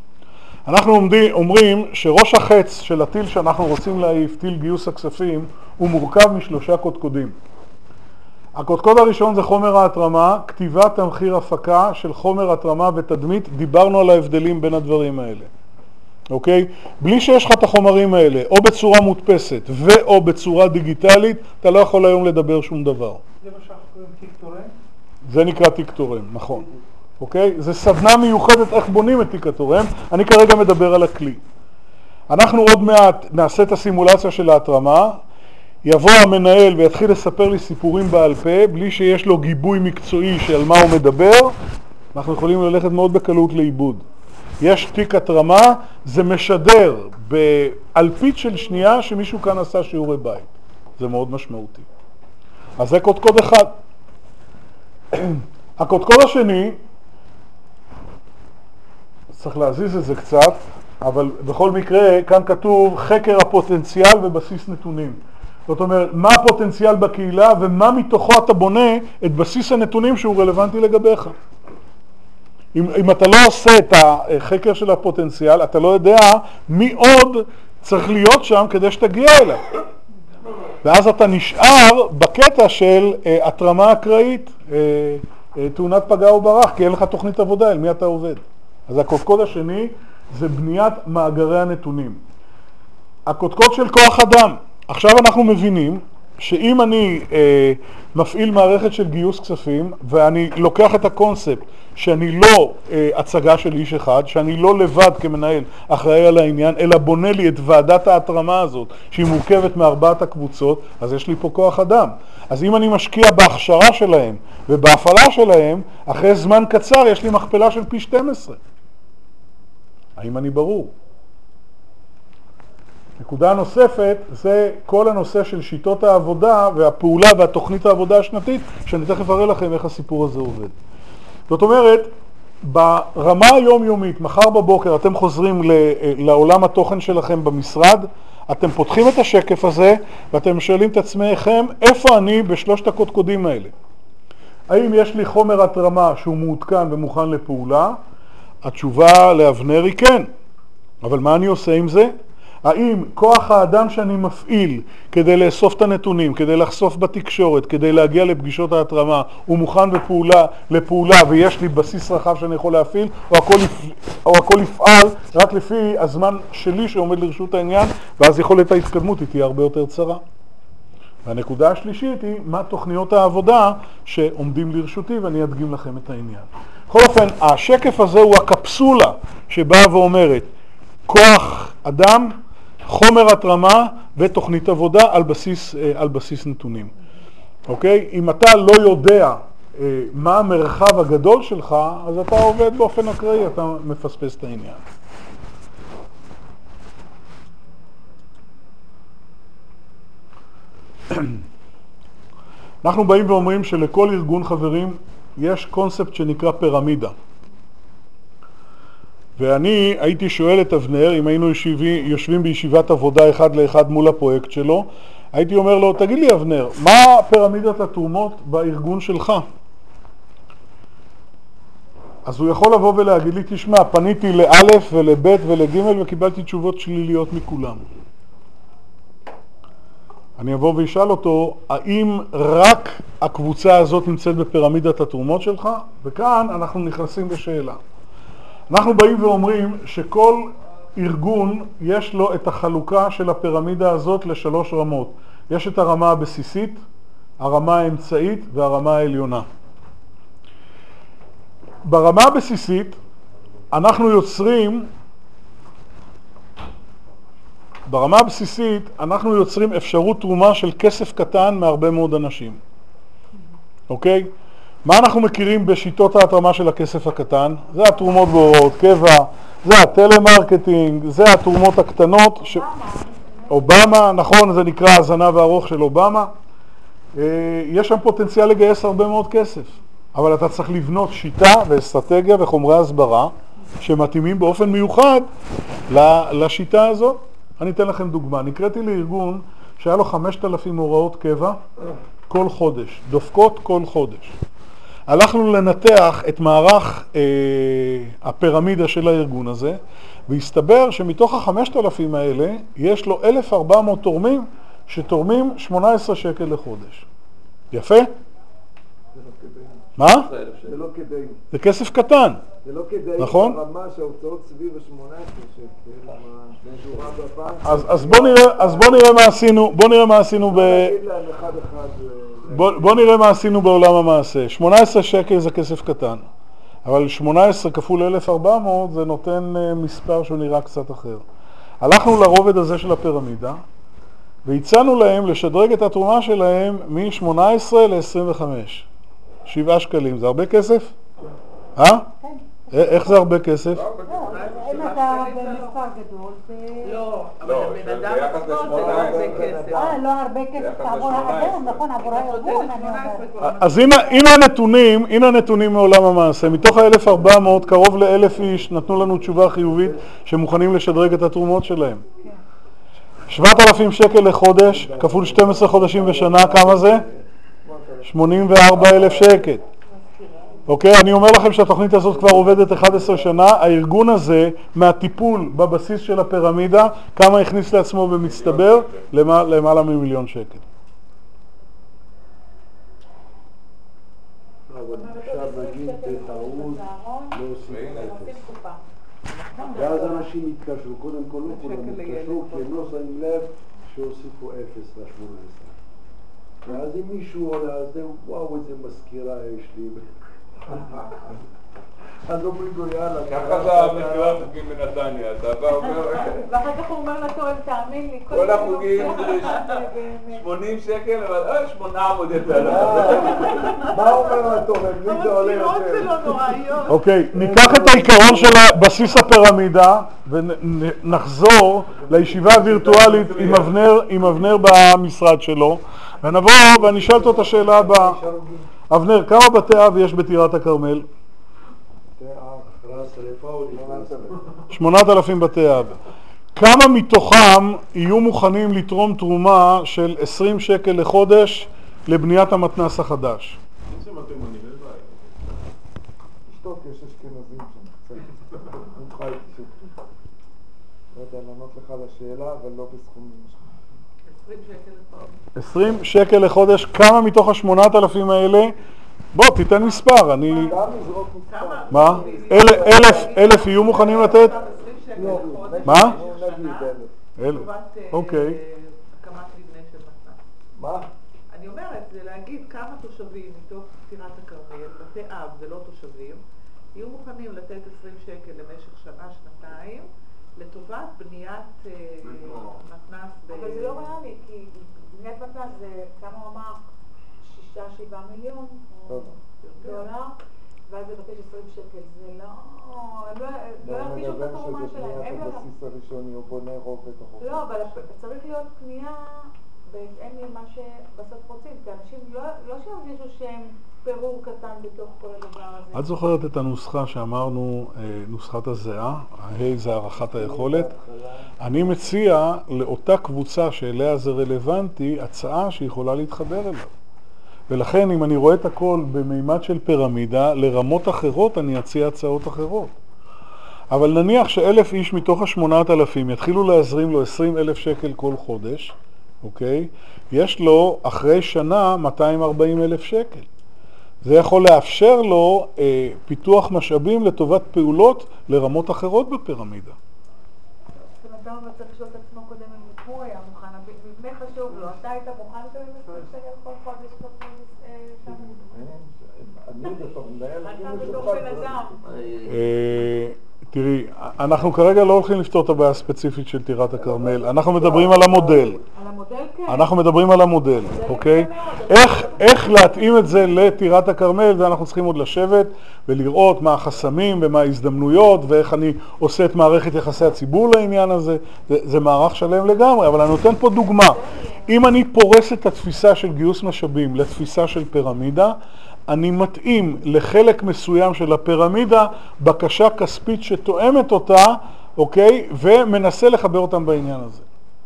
אנחנו אומרים שראש החץ של הטיל שאנחנו רוצים להעיף, טיל גיוס הכספים, הוא מורכב משלושה קודקודים. הקודקוד הראשון זה חומר ההתרמה, כתיבת תמחיר הפקה של חומר התרמה ותדמית, דיברנו על ההבדלים בין הדברים האלה. אוקיי? בלי שיש לך את החומרים האלה, או בצורה מודפסת ואו בצורה דיגיטלית, אתה לא יכול היום לדבר שום דבר. זה מה שאנחנו קוראים תיק תורם? זה נקרא תיק תורם, נכון. אוקיי? זה סדנה מיוחדת איך בונים את תיק התורם, אני כרגע מדבר על הכלי. אנחנו עוד מעט נעשה את הסימולציה של ההתרמה, יבוא המנהל ויתחיל לספר לי סיפורים בעל פה, בלי שיש לו גיבוי מקצועי של מה הוא מדבר, אנחנו יכולים ללכת מאוד בקלות לאיבוד. יש תיק התרמה, זה משדר באלפית של שנייה שמישהו כאן עשה שיעורי בית. זה מאוד משמעותי. אז זה קודקוד אחד. הקודקוד השני, צריך להזיז את זה קצת, אבל בכל מקרה כאן כתוב חקר הפוטנציאל ובסיס נתונים. זאת אומרת, מה הפוטנציאל בקהילה ומה מתוכו אתה בונה את בסיס הנתונים שהוא רלוונטי לגביך. אם אתה לא עושה את החקר של הפוטנציאל, אתה לא יודע מי עוד צריך להיות שם כדי שתגיע אליו. ואז אתה נשאר בקטע של התרמה אקראית, תאונת פגע וברח, כי אין לך תוכנית עבודה, אל מי אתה עובד. אז הקודקוד השני זה בניית מאגרי הנתונים. הקודקוד של כוח אדם. עכשיו אנחנו מבינים שאם אני מפעיל מערכת של גיוס כספים, ואני לוקח את הקונספט שאני לא הצגה של איש אחד, שאני לא לבד כמנהל אחראי על העניין, אלא בונה לי את ועדת ההתרמה הזאת, שהיא מורכבת מארבעת הקבוצות, אז יש לי פה כוח אדם. אז אם אני משקיע בהכשרה שלהם ובהפעלה שלהם, אחרי זמן קצר יש לי מכפלה של פי 12. האם אני ברור? נקודה נוספת זה כל הנושא של שיטות העבודה והפעולה והתוכנית העבודה השנתית, שאני תכף אראה לכם איך הסיפור הזה עובד. זאת אומרת, ברמה היומיומית, מחר בבוקר אתם חוזרים לעולם התוכן שלכם במשרד, אתם פותחים את השקף הזה ואתם שואלים את עצמכם, איפה אני בשלושת הקודקודים האלה? האם יש לי חומר התרמה שהוא מעודכן ומוכן לפעולה? התשובה לאבנר היא כן. אבל מה אני עושה עם זה? האם כוח האדם שאני מפעיל כדי לאסוף את הנתונים, כדי לחשוף בתקשורת, כדי להגיע לפגישות ההתרמה, הוא מוכן לפעולה ויש לי בסיס רחב שאני יכול להפעיל, או הכל יפעל רק לפי הזמן שלי שעומד לרשות העניין, ואז יכולת ההתקדמות היא תהיה הרבה יותר צרה. והנקודה השלישית היא מה תוכניות העבודה שעומדים לרשותי, ואני אדגים לכם את העניין. בכל אופן, השקף הזה הוא הקפסולה שבאה ואומרת כוח אדם, חומר התרמה ותוכנית עבודה על בסיס נתונים. אוקיי? אם אתה לא יודע מה המרחב הגדול שלך, אז אתה עובד באופן אקראי, אתה מפספס את העניין. אנחנו באים ואומרים שלכל ארגון חברים יש קונספט שנקרא פירמידה. ואני הייתי שואל את אבנר, אם היינו יושבים בישיבת עבודה אחד לאחד מול הפרויקט שלו, הייתי אומר לו, תגיד לי אבנר, מה פירמידת התרומות בארגון שלך? אז הוא יכול לבוא ולהגיד לי, תשמע, פניתי לאלף ולבית ולג' וקיבלתי תשובות שליליות מכולם. אני אבוא וישאל אותו, האם רק הקבוצה הזאת נמצאת בפירמידת התרומות שלך? וכאן אנחנו נכנסים בשאלה. אנחנו באים ואומרים שכל ארגון יש לו את החלוקה של הפירמידה הזאת לשלוש רמות. יש את הרמה הבסיסית, הרמה האמצעית והרמה העליונה. ברמה הבסיסית אנחנו יוצרים אפשרות תרומה של כסף קטן מהרבה מאוד אנשים. אוקיי? מה אנחנו מכירים בשיטות ההתרמה של הכסף הקטן? זה התרומות בהוראות קבע, זה הטלמרקטינג, זה התרומות הקטנות. אובמה, נכון, זה נקרא הזנב הארוך של אובמה. יש שם פוטנציאל לגייס הרבה מאוד כסף, אבל אתה צריך לבנות שיטה ואסטרטגיה וחומרי הסברה שמתאימים באופן מיוחד לשיטה הזאת. אני אתן לכם דוגמה. נקראתי לארגון שהיה לו 5,000 הוראות קבע כל חודש, דופקות כל חודש. הלכנו לנתח את מערך הפירמידה של הארגון הזה, והסתבר שמתוך ה5,000 האלה יש לו 1,400 תורמים שתורמים 18 שקל לחודש. יפה? מה? זה לא כדאי. זה כסף קטן. זה לא כדאי. נכון? ברמה שההוצאות סביב ה-18 שקל, שורה בבנק. אז בוא נראה מה עשינו בוא נראה מה עשינו בעולם המעשה. 18 שקל זה כסף קטן, אבל 18 כפול 1,400 זה נותן מספר שהוא נראה קצת אחר. הלכנו לרובד הזה של הפירמידה והצענו להם לשדרג את התרומה שלהם מ-18 ל-25. 7 שקלים. זה הרבה כסף? איך זה הרבה כסף? אם אתה במספר גדול לא, אבל הבן אדם עצמו זה לא הרבה כסף. לא הרבה כסף עבור האדם, נכון, עבור הארגון. אז הנה הנתונים מעולם המעשה. מתוך ה-1,400 קרוב ל-1,000 איש נתנו לנו תשובה חיובית שמוכנים לשדרג את התרומות שלהם. 7,000 שקל לחודש כפול 12 חודשים בשנה, כמה זה? 84,000 שקל. אוקיי, אני אומר לכם שהתוכנית הזאת כבר עובדת 11 שנה. הארגון הזה, מהטיפול בבסיס של הפירמידה, כמה הכניס לעצמו במצטבר? למעלה מ1,000,000 שקל. אבל עכשיו נגיד בטעות להוסיף אפס. ואז אנשים יתקשרו, קודם כל לא כולם יתקשרו, כי הם לא שמים לב שהוסיפו 0 ל-18. ואז אם מישהו עולה, אז זהו, וואו, איזה מזכירה יש לי. אז אומרים לו, יאללה. ככה זה המזכירה החוגים בנתניה, אתה בא אומר... ואחר כך הוא אומר לתורם, תאמין לי, כל החוגים זה 80 שקל, אבל 800 יותר. מה אומר לתורם? מי זה עולה המזכירות יותר? שלו נוראיות. אוקיי, ניקח את העיקרון של בסיס הפירמידה ונחזור לישיבה הווירטואלית עם אבנר במשרד שלו, ונבוא ואני אשאל אותו את השאלה הבאה. אבנר, כמה בתי אב יש בטירת הכרמל? 8,000 בתי אב. כמה מתוכם יהיו מוכנים לתרום תרומה של 20 שקל לחודש לבניית המתנ"ס החדש? תשתוק, יש אשכנזים שם. לא יודע לענות לך לשאלה, אבל לא בסכומים. 20 שקל לחודש. כמה מתוך ה-8,000 האלה? בוא, תיתן מספר. גם נזרוק מספר. מה? 1,000 יהיו מוכנים לתת? מה? 1,000. אוקיי. הקמת מבנה של מתנ"ס. מה? אני אומרת, זה להגיד כמה תושבים מתוך טירת הכרמל, בתי אב, זה לא תושבים, יהיו מוכנים לתת 20 שקל למשך שנה, שנתיים, לטובת בניית מתנ"ס. אבל זה לא ריאלי, כי בניית מתנ"ס זה, כמה הוא אמר, 6-7 מיליון דולר, ואז לבקש 20 שקל. זה לא... הם לא ירגישו את התרומה שלהם. שבניית הבסיס הראשוני הוא בונה רוב את החוק. לא, אבל צריך להיות קנייה בהתאם למה שבסוף רוצים, כי אנשים לא שירגישו שהם פירור קטן בתוך כל הדבר הזה. את זוכרת את הנוסחה שאמרנו, נוסחת הזהה, זה הערכת היכולת? אני מציע לאותה קבוצה שאליה זה רלוונטי, הצעה שיכולה להתחבר אליו. ולכן אם אני רואה את הכל במימד של פירמידה, לרמות אחרות אני אציע הצעות אחרות. אבל נניח ש1,000 איש מתוך ה8,000 יתחילו להזרים לו 20,000 שקל כל חודש, אוקיי? יש לו אחרי שנה 240,000 שקל. זה יכול לאפשר לו פיתוח משאבים לטובת פעולות לרמות אחרות בפירמידה. זאת אומרת, הוא צריך לשאול את עצמו קודם אם הוא היה מוכן, מבנה חשוב לו, אתה היית מוכן לקבל 20 שקל כל חודש כפול שם? אני בתור מנהל... אתה בתור בן אדם. תראי, אנחנו כרגע לא הולכים לפתור את הבעיה הספציפית של טירת הכרמל, אנחנו מדברים על המודל. על המודל כן. אנחנו מדברים על המודל, אוקיי? איך להתאים את זה לטירת הכרמל, ואנחנו צריכים עוד לשבת ולראות מה החסמים ומה ההזדמנויות, ואיך אני עושה את מערכת יחסי הציבור לעניין הזה. זה מערך שלם לגמרי, אבל אני נותן פה דוגמה. אם אני פורס את התפיסה של גיוס משאבים לתפיסה של פירמידה, אני מתאים לחלק מסוים של הפירמידה בקשה כספית שתואמת אותה, אוקיי? ומנסה לחבר אותם בעניין הזה.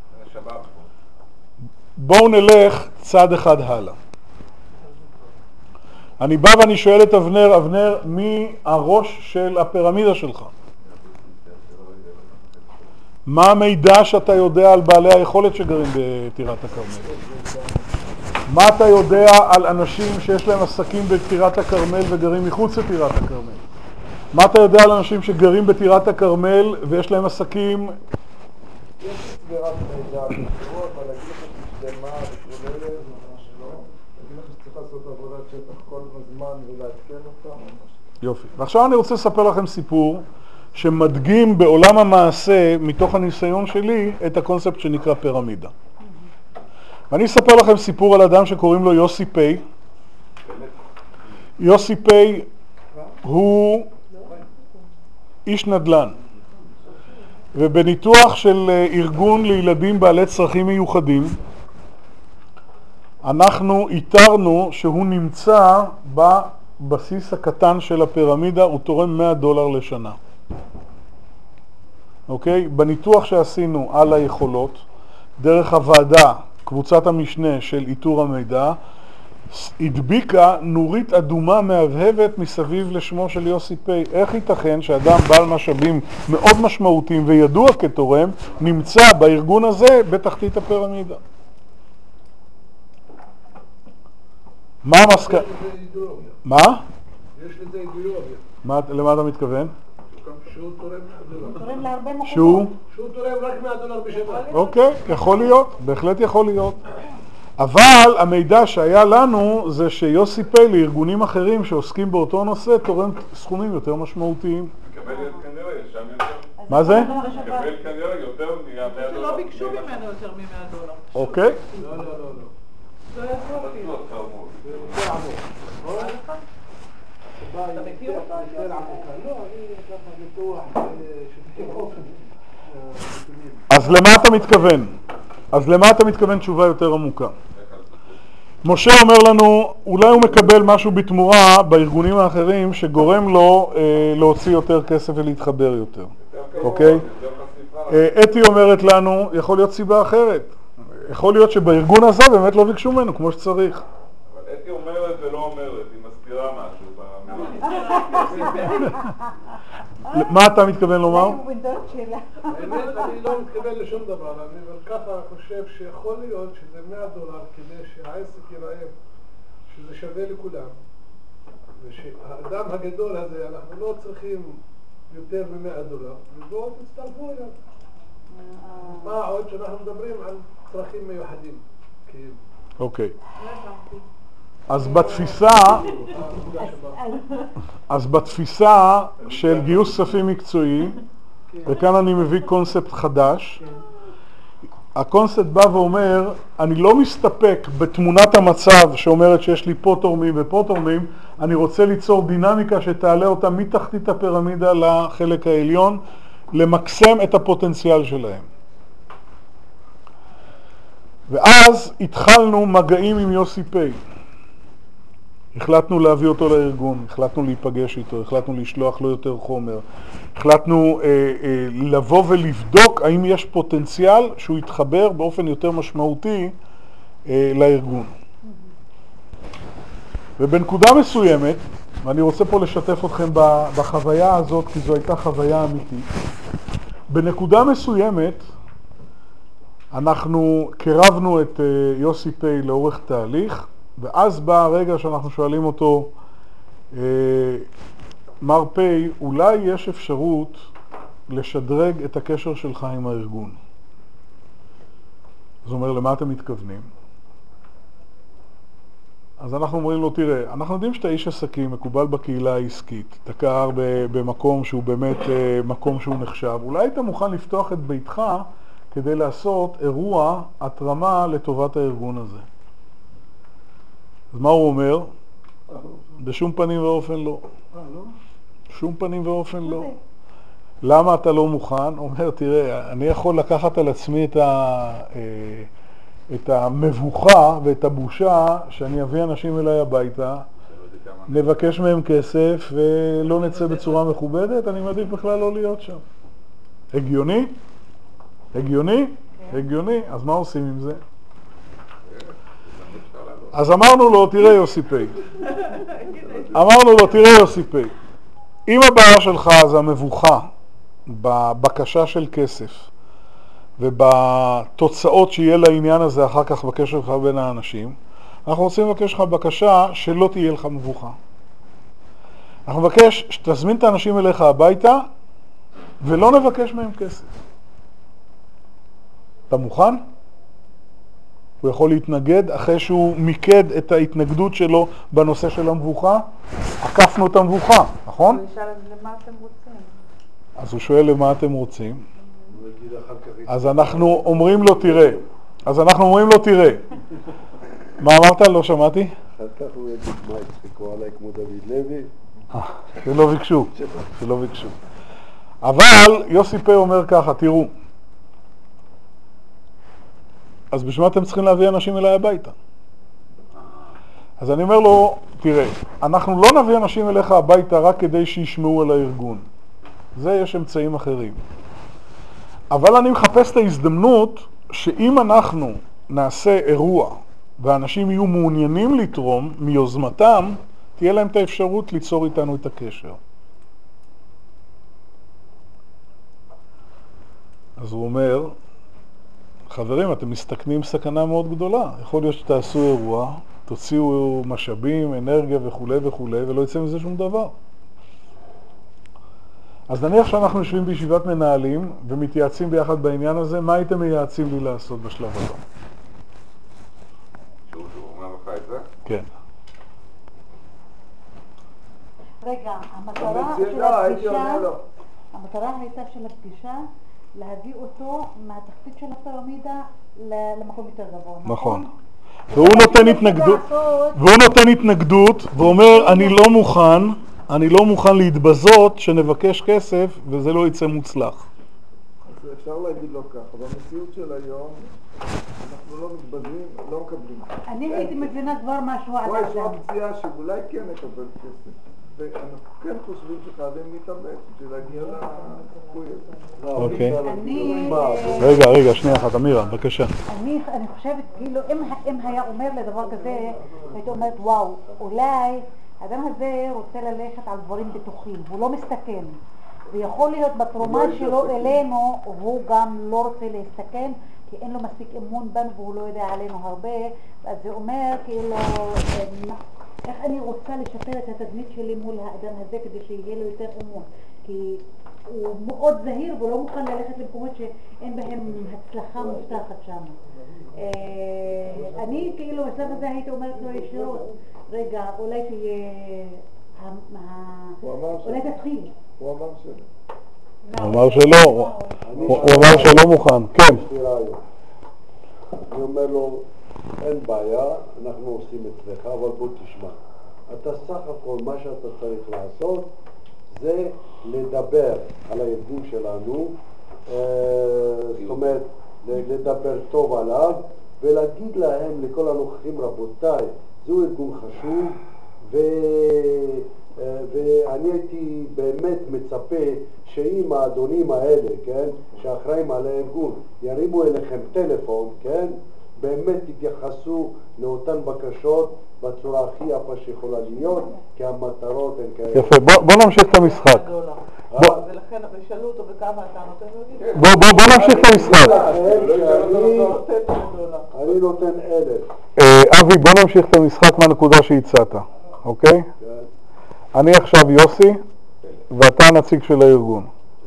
בואו נלך צעד אחד הלאה. אני בא ואני שואל את אבנר, מי הראש של הפירמידה שלך? מה המידע שאתה יודע על בעלי היכולת שגרים בטירת הכרמל? מה אתה יודע על אנשים שיש להם עסקים בטירת הכרמל וגרים מחוץ לטירת הכרמל? מה אתה יודע על אנשים שגרים בטירת הכרמל ויש להם עסקים? יש סבירת מידע בצורות, אבל להגיד לך שתשתמה וכוללת, ממש לא. להגיד לך שצריך לעשות עבודת שטח כל הזמן ולעדכן אותה, ממש לא. יופי. ועכשיו אני רוצה לספר לכם סיפור שמדגים בעולם המעשה, מתוך הניסיון שלי, את הקונספט שנקרא פירמידה. ואני אספר לכם סיפור על אדם שקוראים לו יוסי פי. יוסי פי הוא איש נדל"ן. ובניתוח של ארגון לילדים בעלי צרכים מיוחדים, אנחנו איתרנו שהוא נמצא בבסיס הקטן של הפירמידה, הוא תורם $100 לשנה. אוקיי? בניתוח שעשינו על היכולות, דרך הוועדה, קבוצת המשנה של איתור המידע, הדביקה נורית אדומה מהבהבת מסביב לשמו של יוסי פי. איך ייתכן שאדם בעל משאבים מאוד משמעותיים וידוע כתורם נמצא בארגון הזה בתחתית הפירמידה? מה המסקנה? מה? יש לזה אידיאולוגיה. למה אתה מתכוון? שהוא תורם להרבה מקומות. שהוא תורם רק $100 בשנה. אוקיי, יכול להיות, בהחלט יכול להיות. אבל המידע שהיה לנו זה שיוסי פי לארגונים אחרים שעוסקים באותו נושא תורם סכומים יותר משמעותיים. מקבל כנראה שם יותר. מה זה? מקבל כנראה יותר $100. שלא ביקשו ממנו יותר $100. אוקיי. לא. לא יכול להיות. יותר עמוק. אתה מכיר אותו? יותר עמוק. לא, אני ככה ניתוח של אופן. אז למה אתה מתכוון תשובה יותר עמוקה? משה אומר לנו, אולי הוא מקבל משהו בתמורה בארגונים האחרים שגורם לו להוציא יותר כסף ולהתחבר יותר. אוקיי? אתי אומרת לנו, יכול להיות סיבה אחרת. יכול להיות שבארגון הזה באמת לא ביקשו ממנו כמו שצריך. אבל אתי אומרת ולא אומרת, היא מסתירה משהו. מה אתה מתכוון לומר? האמת, אני לא מתכוון לשום דבר, אבל ככה חושב שיכול להיות שזה $100 כדי שהעסק ייראה שזה שווה לכולם, ושהאדם הגדול הזה אנחנו לא צריכים יותר $100, ובואו תצטרפו אליו. מה עוד שאנחנו מדברים על צרכים מיוחדים. אוקיי. אז בתפיסה של גיוס כספים מקצועי, וכאן אני מביא קונספט חדש, הקונספט בא ואומר, אני לא מסתפק בתמונת המצב שאומרת שיש לי פה תורמים ופה תורמים, אני רוצה ליצור דינמיקה שתעלה אותה מתחתית הפירמידה לחלק העליון, למקסם את הפוטנציאל שלהם. ואז התחלנו מגעים עם יוסי פי. החלטנו להביא אותו לארגון, החלטנו להיפגש איתו, החלטנו לשלוח לו יותר חומר, החלטנו לבוא ולבדוק האם יש פוטנציאל שהוא יתחבר באופן יותר משמעותי לארגון. ובנקודה מסוימת, ואני רוצה פה לשתף אתכם בחוויה הזאת, כי זו הייתה חוויה אמיתית, בנקודה מסוימת אנחנו קרבנו את יוסי פי לאורך תהליך, ואז בא הרגע שאנחנו שואלים אותו, מר פי, אולי יש אפשרות לשדרג את הקשר שלך עם הארגון? זאת אומרת, למה אתם מתכוונים? אז אנחנו אומרים לו, תראה, אנחנו יודעים שאתה איש עסקים, מקובל בקהילה העסקית, אתה קהר במקום שהוא באמת מקום שהוא נחשב, אולי היית מוכן לפתוח את ביתך כדי לעשות אירוע התרמה לטובת הארגון הזה. אז מה הוא אומר? בשום פנים ואופן לא. שום פנים ואופן לא. למה אתה לא מוכן? הוא אומר, תראה, אני יכול לקחת על עצמי את המבוכה ואת הבושה שאני אביא אנשים אליי הביתה, נבקש מהם כסף ולא נצא בצורה מכובדת, אני מעדיף בכלל לא להיות שם. הגיוני? הגיוני? הגיוני. אז מה עושים עם זה? אז אמרנו לו, תראה יוסי פי. אם הבעיה שלך זה המבוכה בבקשה של כסף, ובתוצאות שיהיה לעניין הזה אחר כך בקשר שלך בין האנשים, אנחנו רוצים לבקש לך בקשה שלא תהיה לך מבוכה. אנחנו מבקש שתזמין את האנשים אליך הביתה ולא נבקש מהם כסף. אתה מוכן? הוא יכול להתנגד אחרי שהוא מיקד את ההתנגדות שלו בנושא של המבוכה. עקפנו את המבוכה, נכון? הוא ישאל למה אתם רוצים. אז הוא שואל למה אתם רוצים. אז אנחנו אומרים לו תראה. מה אמרת? לא שמעתי? אחר כך הוא יגיד מה הצחיקו עליי כמו דוד לוי. שלא ביקשו. אבל יוסי פה אומר ככה, תראו. אז בשביל מה אתם צריכים להביא אנשים אליי הביתה? אז אני אומר לו, תראה, אנחנו לא נביא אנשים אליך הביתה רק כדי שישמעו על הארגון. זה יש אמצעים אחרים. אבל אני מחפש את ההזדמנות שאם אנחנו נעשה אירוע ואנשים יהיו מעוניינים לתרום מיוזמתם, תהיה להם את האפשרות ליצור איתנו את הקשר. אז הוא אומר, חברים, אתם מסתכנים סכנה מאוד גדולה. יכול להיות שתעשו אירוע, תוציאו משאבים, אנרגיה וכו' וכו', ולא יצא מזה שום דבר. אז נניח שאנחנו יושבים בישיבת מנהלים ומתייעצים ביחד בעניין הזה, מה הייתם מייעצים לי לעשות בשלב הבא? שהוא אומר לך את זה? כן. רגע, המטרה הייתה של הפגישה להביא אותו מהתחתית של הפירמידה למקום יותר גבוה. נכון. והוא נותן התנגדות ואומר אני לא מוכן להתבזות שנבקש כסף וזה לא יצא מוצלח. אז אפשר להגיד לו ככה, במציאות של היום אנחנו לא מתבזים, לא מקבלים. אני הייתי מבינה כבר משהו על האדם. פה יש אופציה שאולי כן נקבל כסף. ואנחנו כן חושבים שחייבים להתאמץ בשביל להגיע לסיכוי הזה. אוקיי. רגע, שנייה אחת, אמירה, בבקשה. אני חושבת, כאילו, אם היה אומר לדבר כזה, הייתי אומרת, וואו, אולי האדם הזה רוצה ללכת על דברים בטוחים, הוא לא מסתכן. ויכול להיות בתרומה שלו אלינו, הוא גם לא רוצה להסתכן, כי אין לו מספיק אמון בנו והוא לא יודע עלינו הרבה. אז זה אומר, כאילו, איך אני רוצה לשפר את התדמית שלי מול האדם הזה כדי שיהיה לו יותר אמון. כי הוא מאוד זהיר והוא לא מוכן ללכת למקומות שאין בהם הצלחה מובטחת שם. אני כאילו בשלב הזה הייתי אומרת לו ישירות, רגע, אולי תהיה, אולי תתחיל. הוא אמר שלא. הוא אמר שלא מוכן, כן. אני אומר לו, אין בעיה, אנחנו עושים אצלך, אבל בוא תשמע. אתה סך הכל, מה שאתה צריך לעשות, זה לדבר על הארגון שלנו, זאת אומרת, לדבר טוב עליו, ולהגיד להם, לכל הנוכחים, רבותיי, זהו ארגון חשוב, ואני הייתי באמת מצפה שאם האדונים האלה, כן, שאחראים על הארגון, ירימו אליכם טלפון, כן, באמת תתייחסו לאותן בקשות בצורה הכי יפה שיכולה להיות, כי המטרות הן כאלה. יפה, בוא נמשיך את המשחק. ולכן שאלו אותו בכמה אתה נותן לו? בוא נמשיך את המשחק. אני נותן 1,000. אבי, בוא נמשיך את המשחק מהנקודה שהצעת, אוקיי? אני עכשיו יוסי, ואתה הנציג של הארגון.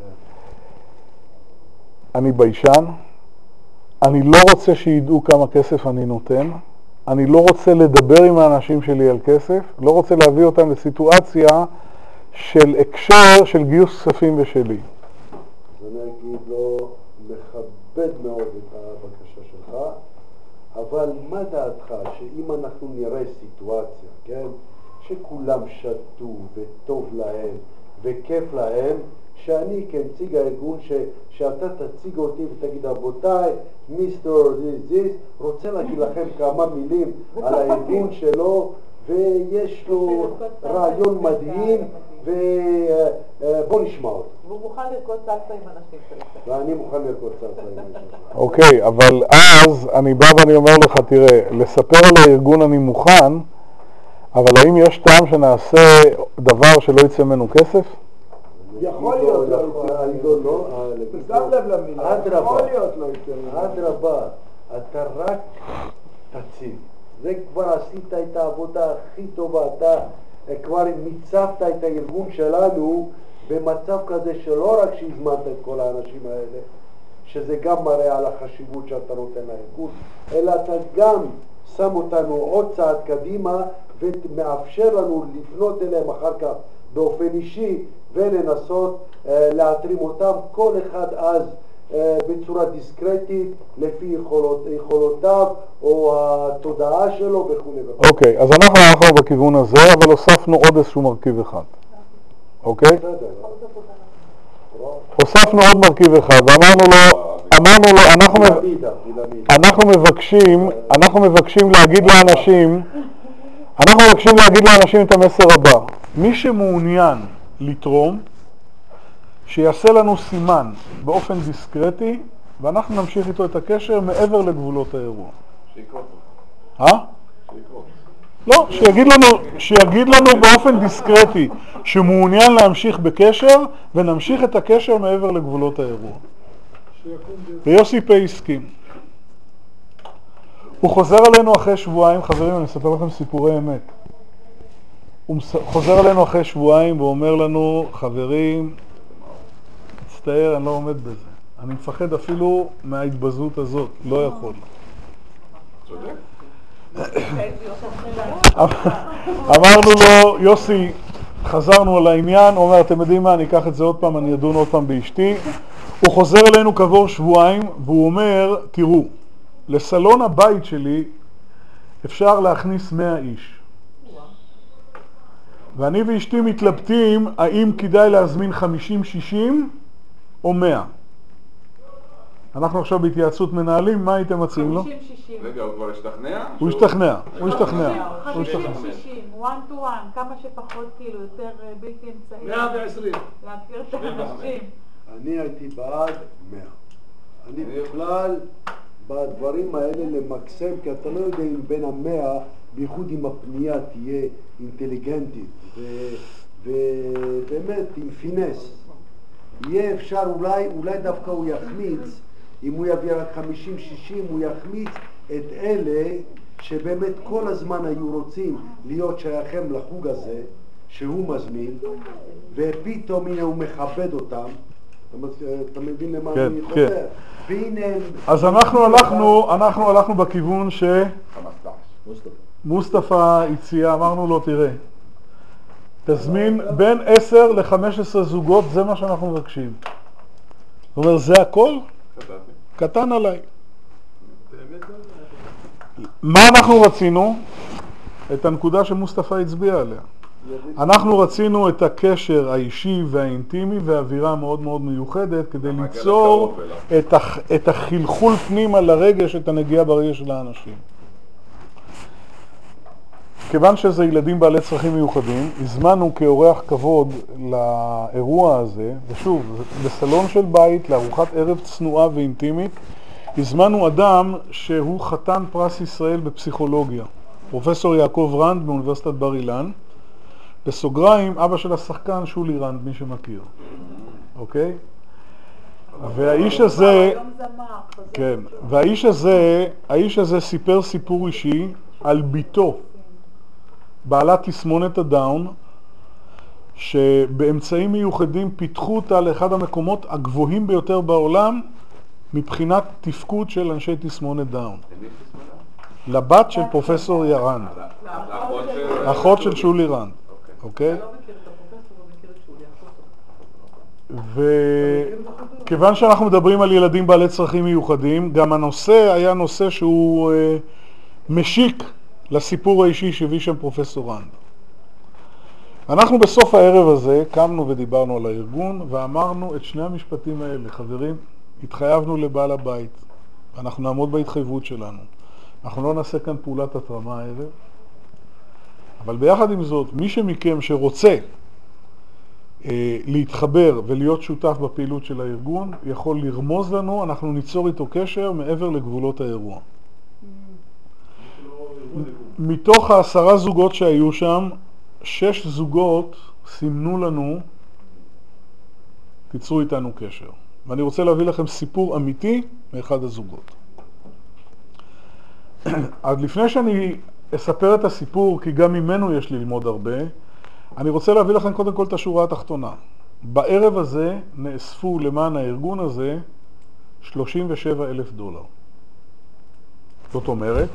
אני ביישן, אני לא רוצה שידעו כמה כסף אני נותן, אני לא רוצה לדבר עם האנשים שלי על כסף, לא רוצה להביא אותם לסיטואציה של הקשר של גיוס כספים ושלי. אז אני אגיד לו, מכבד מאוד את הבקשה שלך, אבל מה דעתך שאם אנחנו נראה סיטואציה, כן, שכולם שתו וטוב להם וכיף להם, שאני כנציג הארגון שאתה תציג אותי ותגיד, רבותיי, מיסטר זיז רוצה להגיד לכם כמה מילים על הארגון שלו, ויש לו רעיון מדהים, ובוא נשמע אותו. והוא מוכן לרקוד סלסה עם אנשים שלכם. ואני מוכן לרקוד סלסה עם אנשים שלכם. אוקיי, אבל אז אני בא ואני אומר לך, תראה, לספר על הארגון אני מוכן, אבל האם יש טעם שנעשה דבר שלא יצא ממנו כסף? יכול להיות לא יצא עידו לא, שם לב למילה, יכול להיות לא יצא אדרבה, אתה רק תציב. זה כבר עשית את העבודה הכי טובה, אתה כבר מיצבת את הארגון שלנו במצב כזה שלא רק שהזמנת את כל האנשים האלה, שזה גם מראה על החשיבות שאתה נותן לארגון, אלא אתה גם שם אותנו עוד צעד קדימה ומאפשר לנו לפנות אליהם אחר כך באופן אישי ולנסות להתרים אותם, כל אחד אז בצורה דיסקרטית לפי יכולותיו או התודעה שלו וכו'. אוקיי, אז אנחנו בכיוון הזה, אבל הוספנו עוד איזשהו מרכיב אחד. אוקיי? הוספנו עוד מרכיב אחד, ואמרנו לו, אנחנו מבקשים להגיד לאנשים את המסר הבא. מי שמעוניין לתרום, שיעשה לנו סימן באופן דיסקרטי, ואנחנו נמשיך איתו את הקשר מעבר לגבולות האירוע. שיקרוא. שיקרוא. לא, שיגיד לנו באופן דיסקרטי שמעוניין להמשיך בקשר, ונמשיך את הקשר מעבר לגבולות האירוע. ויוסי פי הסכים. הוא חוזר עלינו אחרי שבועיים, חברים, אני אספר לכם סיפורי אמת. הוא חוזר עלינו אחרי שבועיים ואומר לנו, חברים, מצטער, אני לא עומד בזה. אני מפחד אפילו מההתבזות הזאת, לא יכול. אמרנו לו, יוסי, חזרנו על העניין, הוא אומר, אתם יודעים מה, אני אקח את זה עוד פעם, אני אדון עוד פעם באשתי. הוא חוזר אלינו כעבור שבועיים, והוא אומר, תראו, לסלון הבית שלי אפשר להכניס 100 איש. ואני ואשתי מתלבטים האם כדאי להזמין 50-60 או 100. אנחנו עכשיו בהתייעצות מנהלים, מה הייתם מציעים לו? 50-60. רגע, הוא כבר השתכנע? הוא השתכנע. 50-60, one to one, כמה שפחות כאילו, יותר בלתי אמצעי. 120. להכיר את האנשים. אני הייתי בעד 100. אני בכלל בדברים האלה למקסם, כי אתה לא יודע אם בין 100, בייחוד אם הפנייה תהיה אינטליגנטית ובאמת עם פינס. יהיה אפשר, אולי דווקא הוא יחמיץ, אם הוא יביא רק 50-60, הוא יחמיץ את אלה שבאמת כל הזמן היו רוצים להיות שייכים לחוג הזה שהוא מזמין, ופתאום הנה הוא מכבד אותם. אתה מבין למה אני חוזר? והנה... אז אנחנו הלכנו בכיוון מוסטפא הציע, אמרנו לו, תראה, תזמין בין 10 ל-15 זוגות, זה מה שאנחנו מבקשים. זאת אומרת, זה הכל? קטן עליי. מה אנחנו רצינו? את הנקודה שמוסטפא הצביע עליה. אנחנו רצינו את הקשר האישי והאינטימי והאווירה מאוד מאוד מיוחדת כדי ליצור את החלחול פנימה לרגש, את הנגיעה ברגש של האנשים. כיוון שזה ילדים בעלי צרכים מיוחדים, הזמנו כאורח כבוד לאירוע הזה, ושוב, בסלון של בית, לארוחת ערב צנועה ואינטימית, הזמנו אדם שהוא חתן פרס ישראל בפסיכולוגיה, פרופסור יעקב רנד באוניברסיטת בר אילן, בסוגריים, אבא של השחקן שולי רנד, מי שמכיר. אוקיי? והאיש הזה, כן, והאיש הזה סיפר סיפור אישי על ביתו, בעלת תסמונת הדאון, שבאמצעים מיוחדים פיתחו אותה לאחד המקומות הגבוהים ביותר בעולם מבחינת תפקוד של אנשי תסמונת דאון. לבת של פרופסור ירנד, אחות של שולי רנד. אוקיי? אתה לא מכיר את הפרופסור, לא מכיר את שולי. וכיוון שאנחנו מדברים על ילדים בעלי צרכים מיוחדים, גם הנושא היה נושא שהוא משיק לסיפור האישי שהביא שם פרופסור רנד. אנחנו בסוף הערב הזה קמנו ודיברנו על הארגון ואמרנו את שני המשפטים האלה, חברים, התחייבנו לבעל הבית, אנחנו נעמוד בהתחייבות שלנו. אנחנו לא נעשה כאן פעולת התרמה הערב, אבל ביחד עם זאת, מי שמכם שרוצה להתחבר ולהיות שותף בפעילות של הארגון, יכול לרמוז לנו, אנחנו ניצור איתו קשר מעבר לגבולות האירוע. מתוך 10 זוגות שהיו שם, 6 זוגות סימנו לנו תיצרו איתנו קשר. ואני רוצה להביא לכם סיפור אמיתי מאחד הזוגות. עד לפני שאני אספר את הסיפור, כי גם ממנו יש לי ללמוד הרבה, אני רוצה להביא לכם קודם כל את השורה התחתונה. בערב הזה נאספו למען הארגון הזה $37,000. זאת אומרת,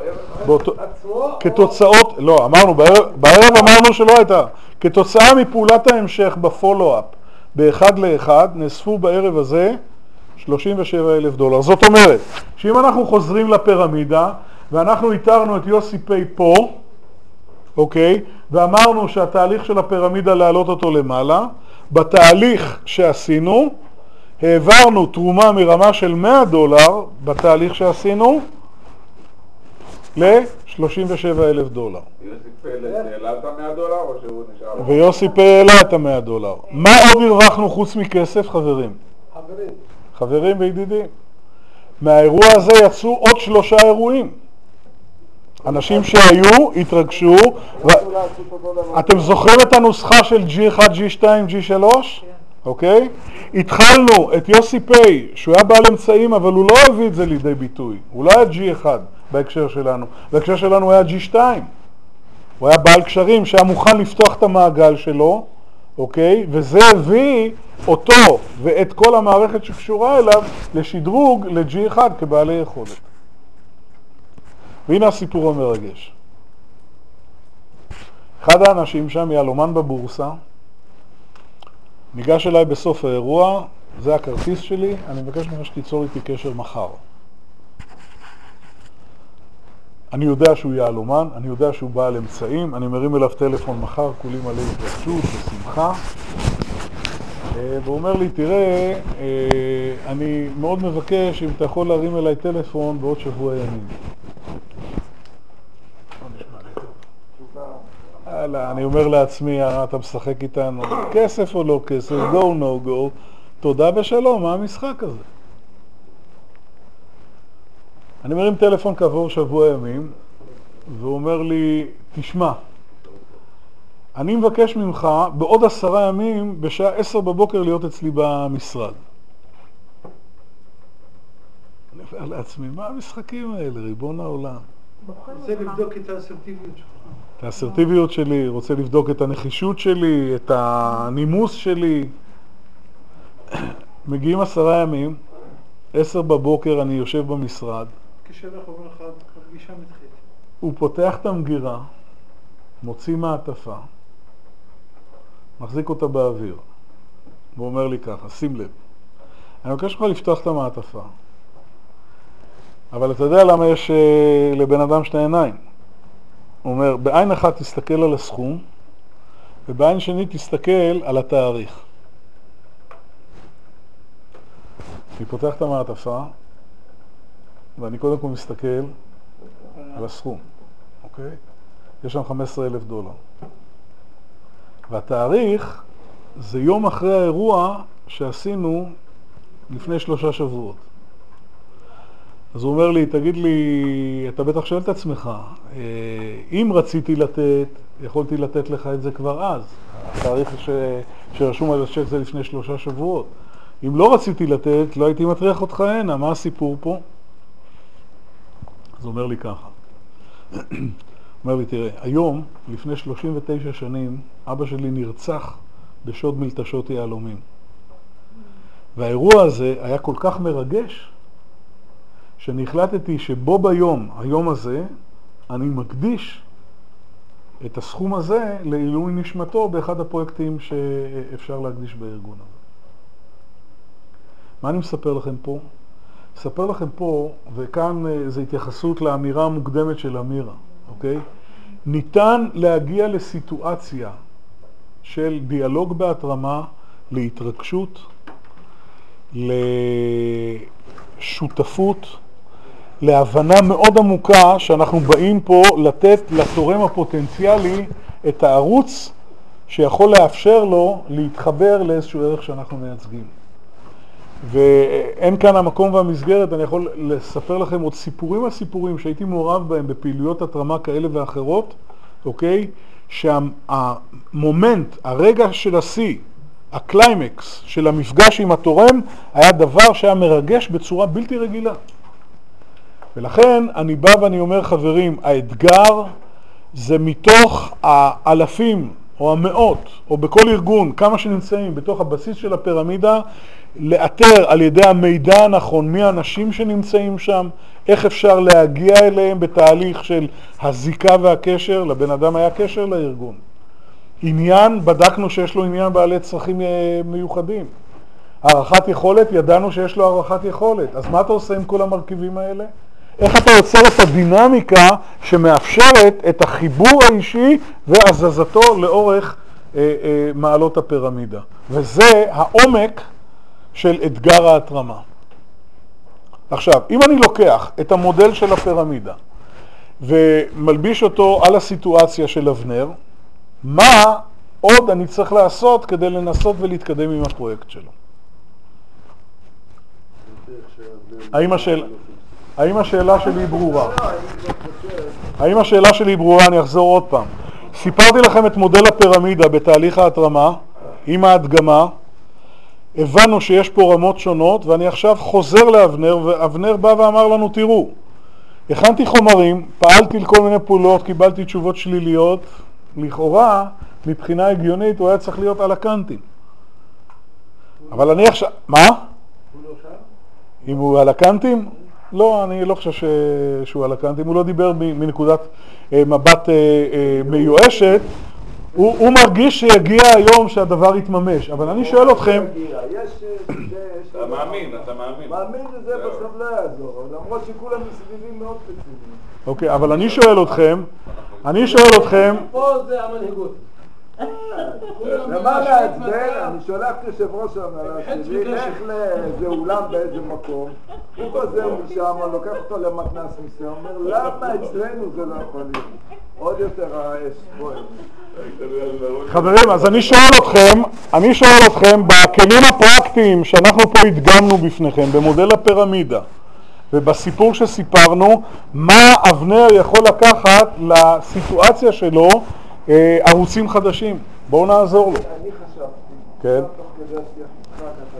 כתוצאות, לא, אמרנו, בערב אמרנו שלא הייתה, כתוצאה מפעולת ההמשך בפולו-אפ, באחד לאחד, נאספו בערב הזה $37,000. זאת אומרת, שאם אנחנו חוזרים לפירמידה, ואנחנו איתרנו את יוסי פי פה, אוקיי, ואמרנו שהתהליך של הפירמידה להעלות אותו למעלה, בתהליך שעשינו, העברנו תרומה מרמה של $100 בתהליך שעשינו ל$37,000. יוסי פלד העלה את $100 או שהוא נשאר? ויוסי פלד העלה את $100. מה עוד הרווחנו חוץ מכסף, חברים? חברים וידידים. מהאירוע הזה יצאו עוד 3 אירועים. אנשים שהיו, התרגשו. אתם זוכרים את הנוסחה של G1, G2, G3? אוקיי? התחלנו את יוסי פי, שהוא היה בעל אמצעים, אבל הוא לא הביא את זה לידי ביטוי. הוא לא היה G1 בהקשר שלנו. בהקשר שלנו היה G2. הוא היה בעל קשרים שהיה מוכן לפתוח את המעגל שלו, אוקיי? וזה הביא אותו ואת כל המערכת שקשורה אליו לשדרוג ל-G1 כבעלי יכולת. והנה הסיפור המרגש. אחד האנשים שם, יהלומן בבורסה, ניגש אליי בסוף האירוע, זה הכרטיס שלי, אני מבקש ממך שתיצור איתי קשר מחר. אני יודע שהוא יהלומן, אני יודע שהוא בעל אמצעים, אני מרים אליו טלפון מחר, כולי מלא התרגשות ושמחה. והוא אומר לי, תראה, אני מאוד מבקש אם אתה יכול להרים אליי טלפון בעוד שבוע ימים. אני אומר לעצמי, אתה משחק איתנו, כסף או לא כסף, go no go, תודה בשלום, מה המשחק הזה? אני מרים טלפון כעבור שבוע ימים, והוא אומר לי, תשמע, אני מבקש ממך בעוד 10 ימים, בשעה 10 בבוקר להיות אצלי במשרד. אני אומר לעצמי, מה המשחקים האלה, ריבון העולם? רוצה לבדוק את האסרטיביות שלך. את האסרטיביות שלי, רוצה לבדוק את הנחישות שלי, את הנימוס שלי. מגיעים 10 ימים, 10 בבוקר אני יושב במשרד. כשבח אומר לך, הפגישה מתחילת. הוא פותח את המגירה, מוציא מעטפה, מחזיק אותה באוויר. והוא אומר לי ככה, שים לב, אני מבקש לך לפתוח את המעטפה. אבל אתה יודע למה יש לבן אדם 2 עיניים? הוא אומר, בעין אחת תסתכל על הסכום, ובעין שני תסתכל על התאריך. אני פותח את המעטפה, ואני קודם כל מסתכל על הסכום, אוקיי? יש שם $15,000. והתאריך זה יום אחרי האירוע שעשינו לפני 3 שבועות. אז הוא אומר לי, תגיד לי, אתה בטח שואל את עצמך, אם רציתי לתת, יכולתי לתת לך את זה כבר אז. התאריך שרשום על השק זה לפני 3 שבועות. אם לא רציתי לתת, לא הייתי מטריח אותך הנה, מה הסיפור פה? אז הוא אומר לי ככה. הוא אומר לי, תראה, היום, לפני 39 שנים, אבא שלי נרצח בשוד מלטשות יהלומים. והאירוע הזה היה כל כך מרגש, שאני החלטתי שבו ביום, היום הזה, אני מקדיש את הסכום הזה לעילוי נשמתו באחד הפרויקטים שאפשר להקדיש בארגון הזה. מה אני מספר לכם פה? מספר לכם פה, וכאן זו התייחסות לאמירה המוקדמת של אמירה, אוקיי? ניתן להגיע לסיטואציה של דיאלוג בהתרמה, להתרגשות, לשותפות, להבנה מאוד עמוקה שאנחנו באים פה לתת לתורם הפוטנציאלי את הערוץ שיכול לאפשר לו להתחבר לאיזשהו ערך שאנחנו מייצגים. ואין כאן המקום והמסגרת, אני יכול לספר לכם עוד סיפורים על סיפורים שהייתי מעורב בהם בפעילויות התרמה כאלה ואחרות, אוקיי? שהמומנט, הרגע של השיא, הקליימקס של המפגש עם התורם היה דבר שהיה מרגש בצורה בלתי רגילה. ולכן אני בא ואני אומר, חברים, האתגר זה מתוך האלפים או המאות, או בכל ארגון, כמה שנמצאים בתוך הבסיס של הפירמידה, לאתר על ידי המידע הנכון מי האנשים שנמצאים שם, איך אפשר להגיע אליהם בתהליך של הזיקה והקשר. לבן אדם היה קשר לארגון. עניין, בדקנו שיש לו עניין בעלי צרכים מיוחדים. הערכת יכולת, ידענו שיש לו הערכת יכולת. אז מה אתה עושה עם כל המרכיבים האלה? איך אתה יוצר את הדינמיקה שמאפשרת את החיבור האישי והזזתו לאורך מעלות הפירמידה. וזה העומק של אתגר ההתרמה. עכשיו, אם אני לוקח את המודל של הפירמידה ומלביש אותו על הסיטואציה של אבנר, מה עוד אני צריך לעשות כדי לנסות ולהתקדם עם הפרויקט שלו? האם השאלה שלי היא ברורה? האם השאלה שלי היא ברורה? אני אחזור עוד פעם. סיפרתי לכם את מודל הפירמידה בתהליך ההתרמה, עם ההדגמה, הבנו שיש פה רמות שונות, ואני עכשיו חוזר לאבנר, ואבנר בא ואמר לנו, תראו, הכנתי חומרים, פעלתי לכל מיני פעולות, קיבלתי תשובות שליליות, לכאורה, מבחינה הגיונית, הוא היה צריך להיות על הקנטים. אבל אני עכשיו... מה? אם הוא על הקנטים? לא, אני לא חושב שהוא על הקנטים, הוא לא דיבר מנקודת מבט מיואשת, הוא מרגיש שיגיע היום שהדבר יתממש, אבל אני שואל אתכם... אתה מאמין. מאמין לזה בסוף לא יעזור, למרות שכולם מסביבים מאוד ספציפיים. אוקיי, אבל אני שואל אתכם... פה זה המנהיגות. למה מעצבן? אני שולח יושב ראש ההנהלה שלי, לך לאיזה אולם באיזה מקום, הוא חוזר משם, לוקח אותו למתנ"ס מסוים, אומר, למה אצלנו זה לא יכול להיות? עוד יותר האש בוער. חברים, אז אני שואל אתכם בכלים הפרקטיים שאנחנו פה הדגמנו בפניכם, במודל הפירמידה ובסיפור שסיפרנו, מה אבנר יכול לקחת לסיטואציה שלו ערוצים חדשים. בואו נעזור לו. אני חשבתי, כן. תוך כדי השיח איתך,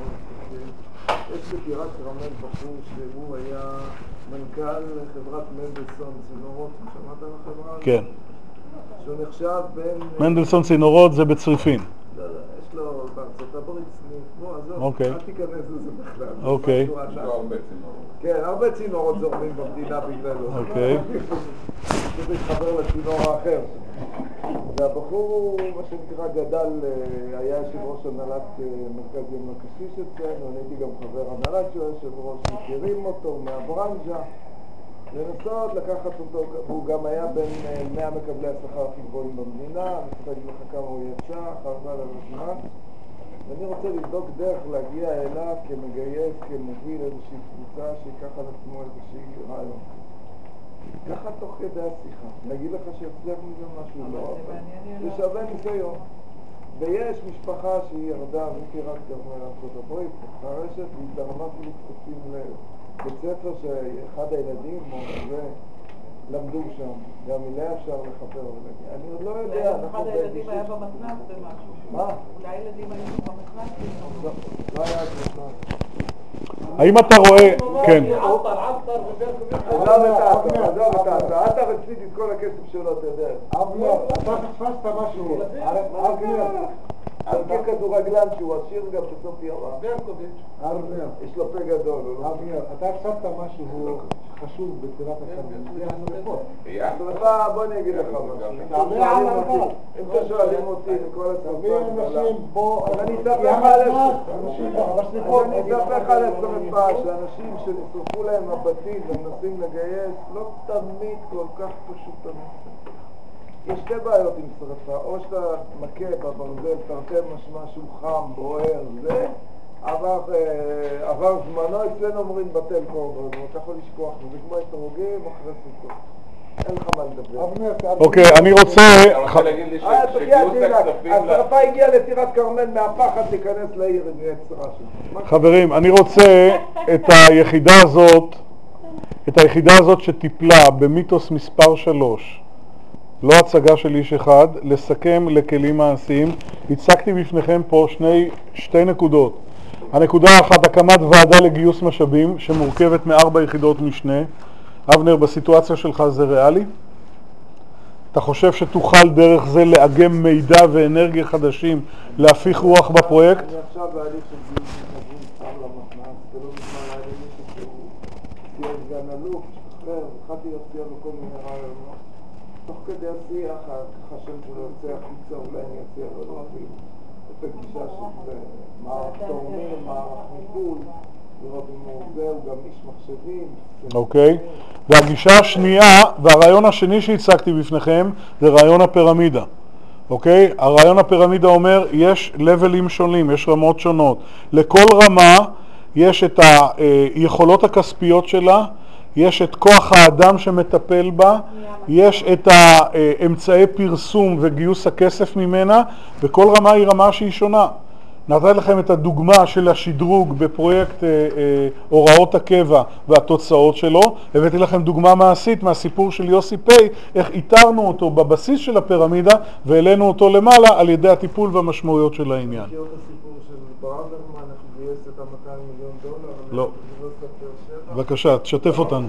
יש בטירת כרמל בחור שהוא היה מנכ"ל חברת מנדלסון צינורות, שמעת על החברה? כן. שהוא נחשב בין... מנדלסון צינורות זה בצריפין. לא, יש לו בארצות הברית סניף, בוא, עזוב, אוקיי. אל תיכנס לזה בכלל. אוקיי. יש לו הרבה צינורות. כן, הרבה צינורות זורמים במדינה בגללו. אוקיי. זה מתחבר לצינור האחר. והבחור הוא, מה שנקרא, גדל, היה יושב ראש הנהלת מרכז יום לקשיש אצלנו, אני הייתי גם חבר הנהלת שהוא יושב ראש, מכירים אותו מהברנז'ה, לנסות לקחת אותו, והוא גם היה בין 100 מקבלי השכר הכי גבוהים במדינה, אני רוצה להגיד לך כמה הוא יצא, חרבה על הזמן, ואני רוצה לבדוק דרך להגיע אליו כמגייס, כמוביל איזושהי קבוצה שיקח על עצמו איזושהי רעיון. ככה תוך כדי השיחה, נגיד לך שיצליח מזה משהו, לא, זה שווה ניסיון. ויש משפחה שהיא ירדה, מיקי רק גם מארצות הברית, חרשת, והיא תרמה לי כספים לבית ספר שאחד הילדים למדו שם, גם אליה אפשר לחבר ולהגיד. אני עוד לא יודע, אחד הילדים היה במתנ"ס במשהו. מה? אולי הילדים היו במתנ"ס? לא היה את מתנ"ס. האם אתה רואה... כן. עזוב את האתר, אתה רצית את כל הכסף שלו, אתה יודע. אבנר, אתה תפסת משהו. על ככדורגלן שהוא עשיר גם בסוף ירה. אבנר, יש לו פה גדול. אבנר, אתה הפסדת משהו חשוב בטירת הכרמל. זה השרפות. השרפה, בוא אני אגיד לך משהו. אם אתה שואלים אותי מכל השרפה, אז אני אספר לך על השרפה, שאנשים שנשרפו להם הבתים ומנסים לגייס, לא תמיד כל כך פשוט הנושא. יש שתי בעיות עם שרפה, או שאתה מכה בברזל, תרתי משמע שהוא חם, בוער, זה עבר זמנו, אצלנו אומרים בטל קורבן, אתה יכול לשכוח, זה כמו אתרוגים אחרי סיפור, אין לך מה לדבר. אוקיי, אני רוצה... השרפה הגיעה לטירת כרמל מהפחד להיכנס לעיר, נעצרה שם. חברים, אני רוצה את היחידה הזאת שטיפלה במיתוס מספר 3, לא הצגה של איש אחד, לסכם לכלים מעשיים. הצגתי בפניכם פה שתי נקודות. הנקודה האחת, הקמת ועדה לגיוס משאבים שמורכבת מ4 יחידות משנה. אבנר, בסיטואציה שלך זה ריאלי? אתה חושב שתוכל דרך זה לאגם מידע ואנרגיה חדשים, להפיך רוח בפרויקט? אני עכשיו בהליך של גיוס משאבים סתם למתנ"ס, ולא מזמן היה לי מישהו שהוא סייע סגן אלוף, שחרר, התחלתי להציע לו כל מיני רעיונות. תוך כדי השיח, ככה שם שלו יוצא החיצה, אולי אני אציע לו להביא את הגישה של מערך תורמים, מערך ניפול, לראות אם הוא זה, הוא גם איש מחשבים. אוקיי. והגישה השנייה, והרעיון השני שהצגתי בפניכם, זה רעיון הפירמידה. אוקיי? הרעיון הפירמידה אומר, יש לבלים שונים, יש רמות שונות. לכל רמה יש את היכולות הכספיות שלה, יש את כוח האדם שמטפל בה, יש את האמצעי פרסום וגיוס הכסף ממנה, וכל רמה היא רמה שהיא שונה. נתתי לכם את הדוגמה של השדרוג בפרויקט הוראות הקבע והתוצאות שלו. הבאתי לכם דוגמה מעשית מהסיפור של יוסי פי, איך איתרנו אותו בבסיס של הפירמידה והעלינו אותו למעלה על ידי הטיפול והמשמעויות של העניין. מכיר את הסיפור של ברוורמן, איך גייס את $200 מיליון? לא. בבקשה, תשתף אותנו.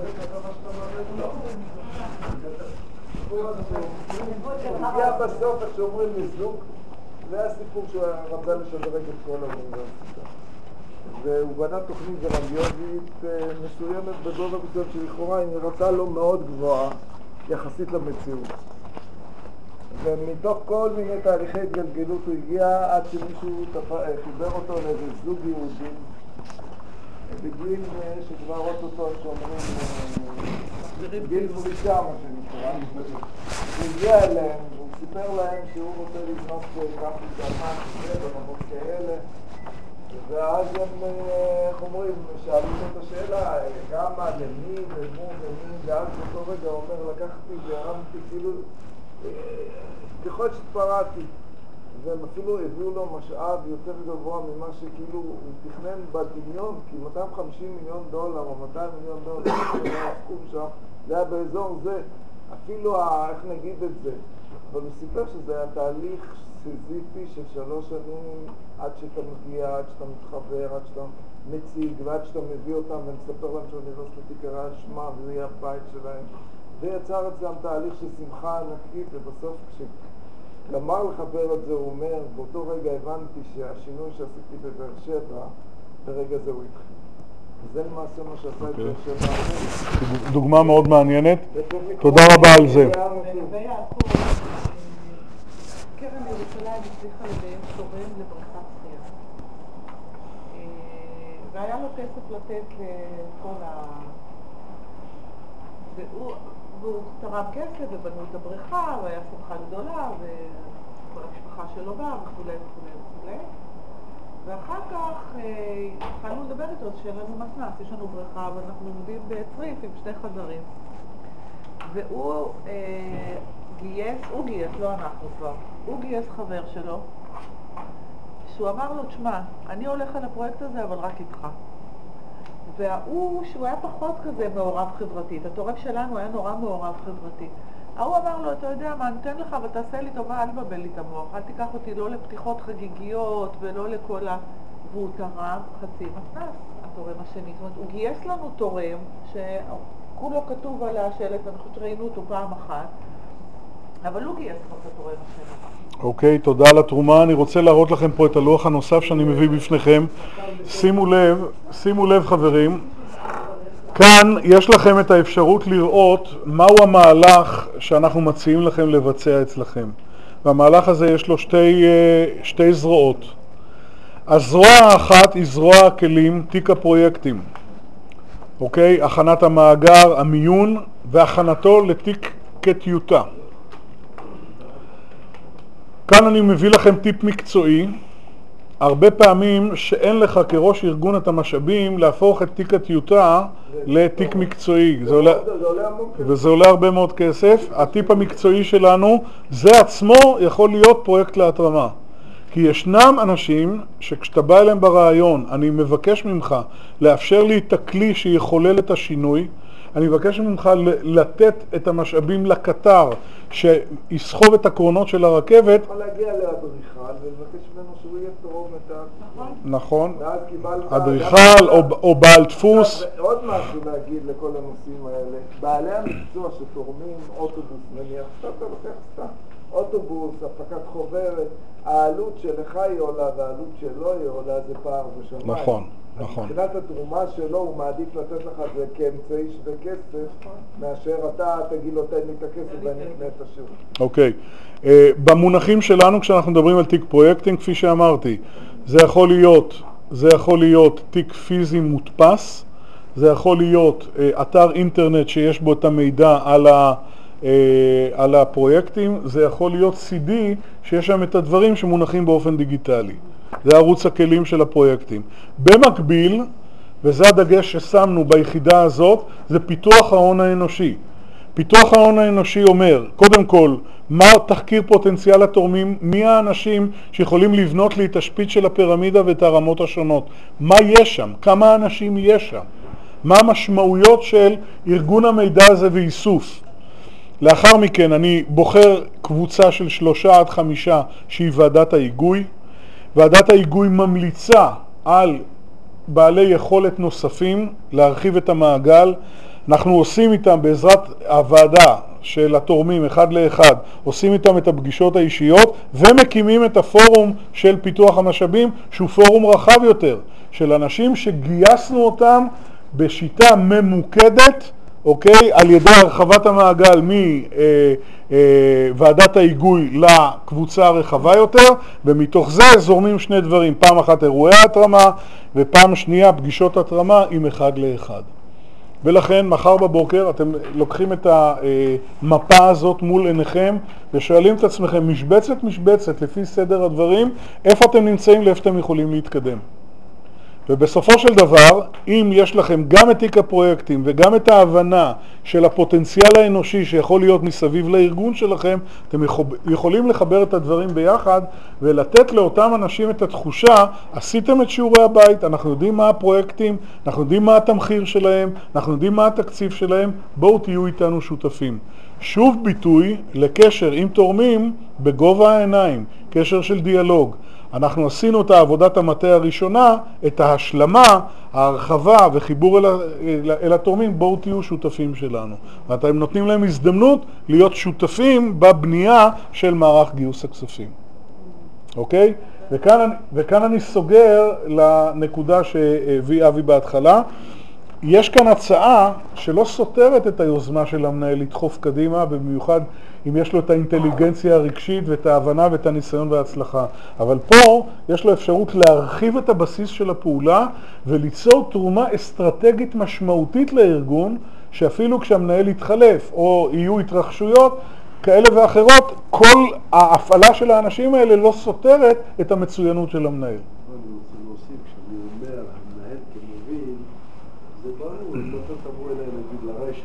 הגיע בסוף, איך שאומרים לזוג, זה הסיפור שהוא רצה לשדרג את כל האוניברסיטה. והוא בנה תוכנית גרנדיוזית מסוימת בגובה מסוים שלכאורה היא נראתה לו מאוד גבוהה יחסית למציאות. ומתוך כל מיני תהליכי התגלגלות הוא הגיע עד שמישהו חיבר אותו לאיזה זוג יהודים בגיל שכבר אותו שאומרים גיל פרישה מה שנקרא. הוא הגיע אליהם והוא סיפר להם שהוא רוצה לבנות כך מתאמן ברמות כאלה, ואז הם, איך אומרים, שאלו את השאלה כמה, למי, למו, למי, ואז באותו רגע הוא אומר לקחתי והרמתי כאילו ככל שהתפרעתי, והם אפילו הביאו לו משאב יותר גבוה ממה שכאילו הוא תכנן בדמיון, כי $250 מיליון או $200 מיליון זה היה סכום שם, זה היה באזור זה, אפילו איך נגיד את זה, אבל הוא סיפר שזה היה תהליך סיזיפי של 3 שנים עד שאתה מגיע, עד שאתה מתחבר, עד שאתה מציג ועד שאתה מביא אותם ומספר להם שהאוניברסיטה תיקרא על שמה וזה יהיה הבית שלהם. זה יצר אצלם תהליך של שמחה ענקית, ובסוף כשגמר לחבר את זה הוא אומר, באותו רגע הבנתי שהשינוי שעשיתי בבאר שבע, ברגע זה הוא התחיל. וזה למעשה מה שעשה את באר שבע. דוגמה מאוד מעניינת. תודה רבה על זה. לגבי יעקב, קרן ירושלים הצליחה לגייס תורם לבריכת שחייה. והיה לו כסף לתת לכל והוא תרם כסף ובנו את הבריכה והיה שמחה גדולה וכל המשפחה שלו באה וכו' וכו' וכו'. ואחר כך התחלנו לדבר איתו שאין לנו מתנ"ס, יש לנו בריכה ואנחנו עומדים בצריף עם 2 חדרים. והוא גייס, לא אנחנו כבר, הוא גייס חבר שלו, שהוא אמר לו, תשמע, אני הולך על הפרויקט הזה אבל רק איתך. והוא, שהוא היה פחות כזה מעורב חברתית, התורם שלנו היה נורא מעורב חברתי. הוא אמר לו, אתה יודע מה, אני אתן לך אבל תעשה לי טובה, אל תבלבל לי את המוח, אל תיקח אותי לא לפתיחות חגיגיות ולא לכל והוא תרם חצי מתנ"ס, התורם השני. זאת אומרת, הוא גייס לנו תורם שכולו כתוב על השלט, אני חושבת שראינו אותו פעם אחת, אבל הוא גייס כבר את התורם השני. אוקיי, תודה על התרומה. אני רוצה להראות לכם פה את הלוח הנוסף שאני מביא בפניכם. שימו לב חברים, כאן יש לכם את האפשרות לראות מהו המהלך שאנחנו מציעים לכם לבצע אצלכם. והמהלך הזה יש לו שתי זרועות. הזרוע האחת היא זרוע הכלים, תיק הפרויקטים. אוקיי? הכנת המאגר, המיון והכנתו לתיק כטיוטה. כאן אני מביא לכם טיפ מקצועי. הרבה פעמים שאין לך כראש ארגון את המשאבים להפוך את תיק הטיוטה לתיק מקצועי. וזה עולה הרבה מאוד כסף. הטיפ המקצועי שלנו, זה עצמו יכול להיות פרויקט להתרמה. כי ישנם אנשים שכשאתה בא אליהם ברעיון, אני מבקש ממך לאפשר לי את הכלי שיחולל את השינוי, אני מבקש ממך לתת את המשאבים לקטר שיסחוב את הקרונות של הרכבת. יכול להגיע לאדריכל ולבקש ממנו שהוא יהיה תורם את ה... נכון, ואז קיבלת... אדריכל או בעל דפוס. עוד משהו להגיד לכל הנושאים האלה. בעלי המקצוע שתורמים אוטובוס, נניח, אתה לוקח סתם. אוטובוס, הפקת חוברת, העלות שלך היא עולה והעלות שלו היא עולה, זה פער בשמיים. נכון, נכון. מבחינת התרומה שלו הוא מעדיף לתת לך זה כאמצעי שווה כסף, מאשר אתה תגיד לו תן לי את הכסף ואני אקנה את השירות. אוקיי. במונחים שלנו כשאנחנו מדברים על תיק פרויקטים, כפי שאמרתי, זה יכול להיות תיק פיזי מודפס, זה יכול להיות אתר אינטרנט שיש בו את המידע על הפרויקטים, זה יכול להיות CD שיש שם את הדברים שמונחים באופן דיגיטלי. זה ערוץ הכלים של הפרויקטים. במקביל, וזה הדגש ששמנו ביחידה הזאת, זה פיתוח ההון האנושי. פיתוח ההון האנושי אומר, קודם כל, מה תחקיר פוטנציאל התורמים, מי האנשים שיכולים לבנות לי את השפיץ של הפירמידה ואת הרמות השונות. מה יש שם? כמה אנשים יש שם? מה המשמעויות של ארגון המידע הזה ואיסוף? לאחר מכן אני בוחר קבוצה של 3 עד 5 שהיא ועדת ההיגוי. ועדת ההיגוי ממליצה על בעלי יכולת נוספים להרחיב את המעגל. אנחנו עושים איתם בעזרת הוועדה של התורמים אחד לאחד, עושים איתם את הפגישות האישיות ומקימים את הפורום של פיתוח המשאבים שהוא פורום רחב יותר של אנשים שגייסנו אותם בשיטה ממוקדת, אוקיי, על ידי הרחבת המעגל מוועדת ההיגוי לקבוצה הרחבה יותר, ומתוך זה זורמים שני דברים, פעם אחת אירועי התרמה ופעם שנייה פגישות התרמה עם אחד לאחד. ולכן מחר בבוקר אתם לוקחים את המפה הזאת מול עיניכם ושואלים את עצמכם משבצת לפי סדר הדברים, איפה אתם נמצאים, לאיפה אתם יכולים להתקדם. ובסופו של דבר, אם יש לכם גם את תיק הפרויקטים וגם את ההבנה של הפוטנציאל האנושי שיכול להיות מסביב לארגון שלכם, אתם יכולים לחבר את הדברים ביחד ולתת לאותם אנשים את התחושה, עשיתם את שיעורי הבית, אנחנו יודעים מה הפרויקטים, אנחנו יודעים מה התמחיר שלהם, אנחנו יודעים מה התקציב שלהם, בואו תהיו איתנו שותפים. שוב ביטוי לקשר עם תורמים בגובה העיניים, קשר של דיאלוג. אנחנו עשינו את עבודת המטה הראשונה, את ההשלמה, ההרחבה וחיבור אל התורמים, בואו תהיו שותפים שלנו. ואתם נותנים להם הזדמנות להיות שותפים בבנייה של מערך גיוס הכספים. אוקיי? וכאן אני סוגר לנקודה שהביא אבי בהתחלה. יש כאן הצעה שלא סותרת את היוזמה של המנהל לדחוף קדימה, במיוחד אם יש לו את האינטליגנציה הרגשית ואת ההבנה ואת הניסיון וההצלחה. אבל פה יש לו אפשרות להרחיב את הבסיס של הפעולה וליצור תרומה אסטרטגית משמעותית לארגון, שאפילו כשהמנהל יתחלף או יהיו התרחשויות כאלה ואחרות, כל ההפעלה של האנשים האלה לא סותרת את המצוינות של המנהל. אני רוצה להוסיף, כשאני אומר המנהל כמוביל, זה ברור, אם אתה תבוא אליי נגיד לרשת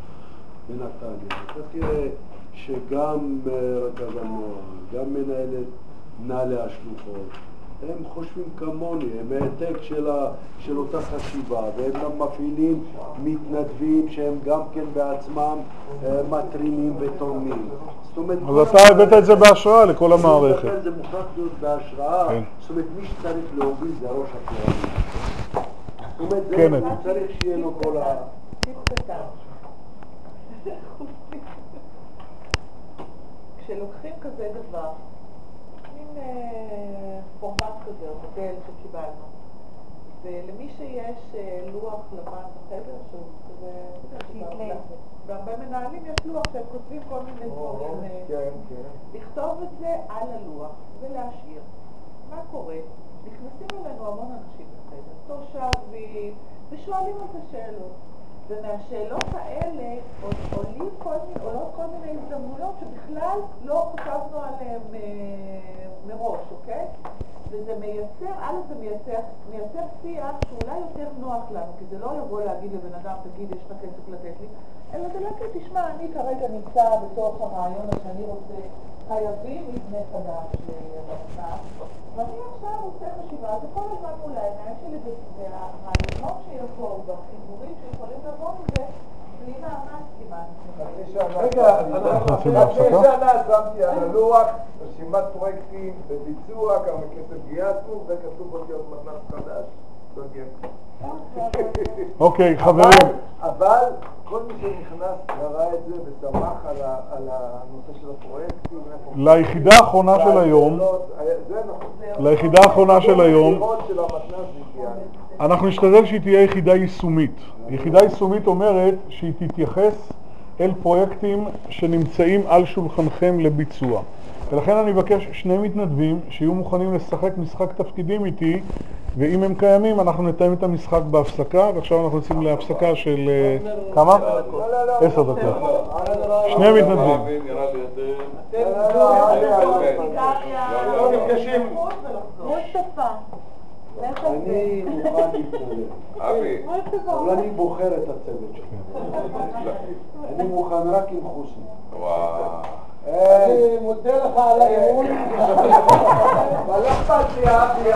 בנתניה, אתה תראה שגם רכז הנוער, גם מנהלת מנהלי השלוחות, הם חושבים כמוני, הם העתק של אותה חשיבה, והם גם מפעילים מתנדבים שהם גם כן בעצמם מטרימים ותורמים. אז אתה הבאת את זה בהשראה לכל המערכת. זה מוכרח להיות בהשראה, זאת אומרת מי שצריך להוביל זה ראש הפירמידה. זאת אומרת, זה צריך שיהיה לו כל ה... כשלוקחים כזה דבר, מין פורמט כזה, או מודל שקיבלנו, ולמי שיש לוח לבן בחדר, שהוא כזה, בהרבה מנהלים יש לוח שהם כותבים כל מיני דברים, לכתוב את זה על הלוח ולהשאיר. מה קורה? נכנסים אלינו המון אנשים בחדר, תושבים, ושואלים את השאלות. ומהשאלות האלה עולות כל מיני הזדמנויות שבכלל לא חשבנו עליהן מראש, אוקיי? וזה מייצר, זה מייצר שיח שאולי יותר נוח לנו, כי זה לא יבוא להגיד לבן אדם, תגיד, יש לך כסף לתת לי, אלא זה להגיד, תשמע, אני כרגע נמצא בתוך הרעיון שאני רוצה, חייבים מבנה חדש למתנ"ס, ואני עכשיו עושה חשיבה, זה כל הזמן מול העיניים שלי, והרעיונות שיבואו, והחיבורים שיכולים לבוא מזה, רגע, יוצאים להפסקה? לפני שנה שמתי על הלוח רשימת פרויקטים בביצוע, כמה כסף גייסנו, וכתוב אותיות מתנ"ס חדש. לא גייס. אוקיי, חברים. אבל כל מי שנכנס וראה את זה ושמח על הנושא של הפרויקטים, ליחידה האחרונה של היום, זה נכון. ליחידה האחרונה של היום, הבחירות של המתנ"ס הגיעה. אנחנו נשתדל שהיא תהיה יחידה יישומית. יחידה יישומית אומרת שהיא תתייחס אל פרויקטים שנמצאים על שולחנכם לביצוע. ולכן אני מבקש שני מתנדבים שיהיו מוכנים לשחק משחק תפקידים איתי, ואם הם קיימים אנחנו נתאם את המשחק בהפסקה, ועכשיו אנחנו יוצאים להפסקה של כמה? 10 דקות. שני מתנדבים. לא נפגשים. אני מוכן להתנדב. אבל אני בוחר את הצוות שלי. אני מוכן רק עם חוסני. אני מודה לך על האימון. אבל לא אכפת לי, אבי,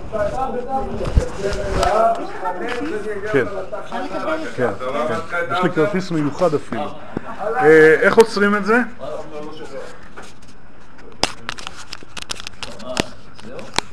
כן, יש לי כרטיס מיוחד אפילו. איך עוצרים את זה?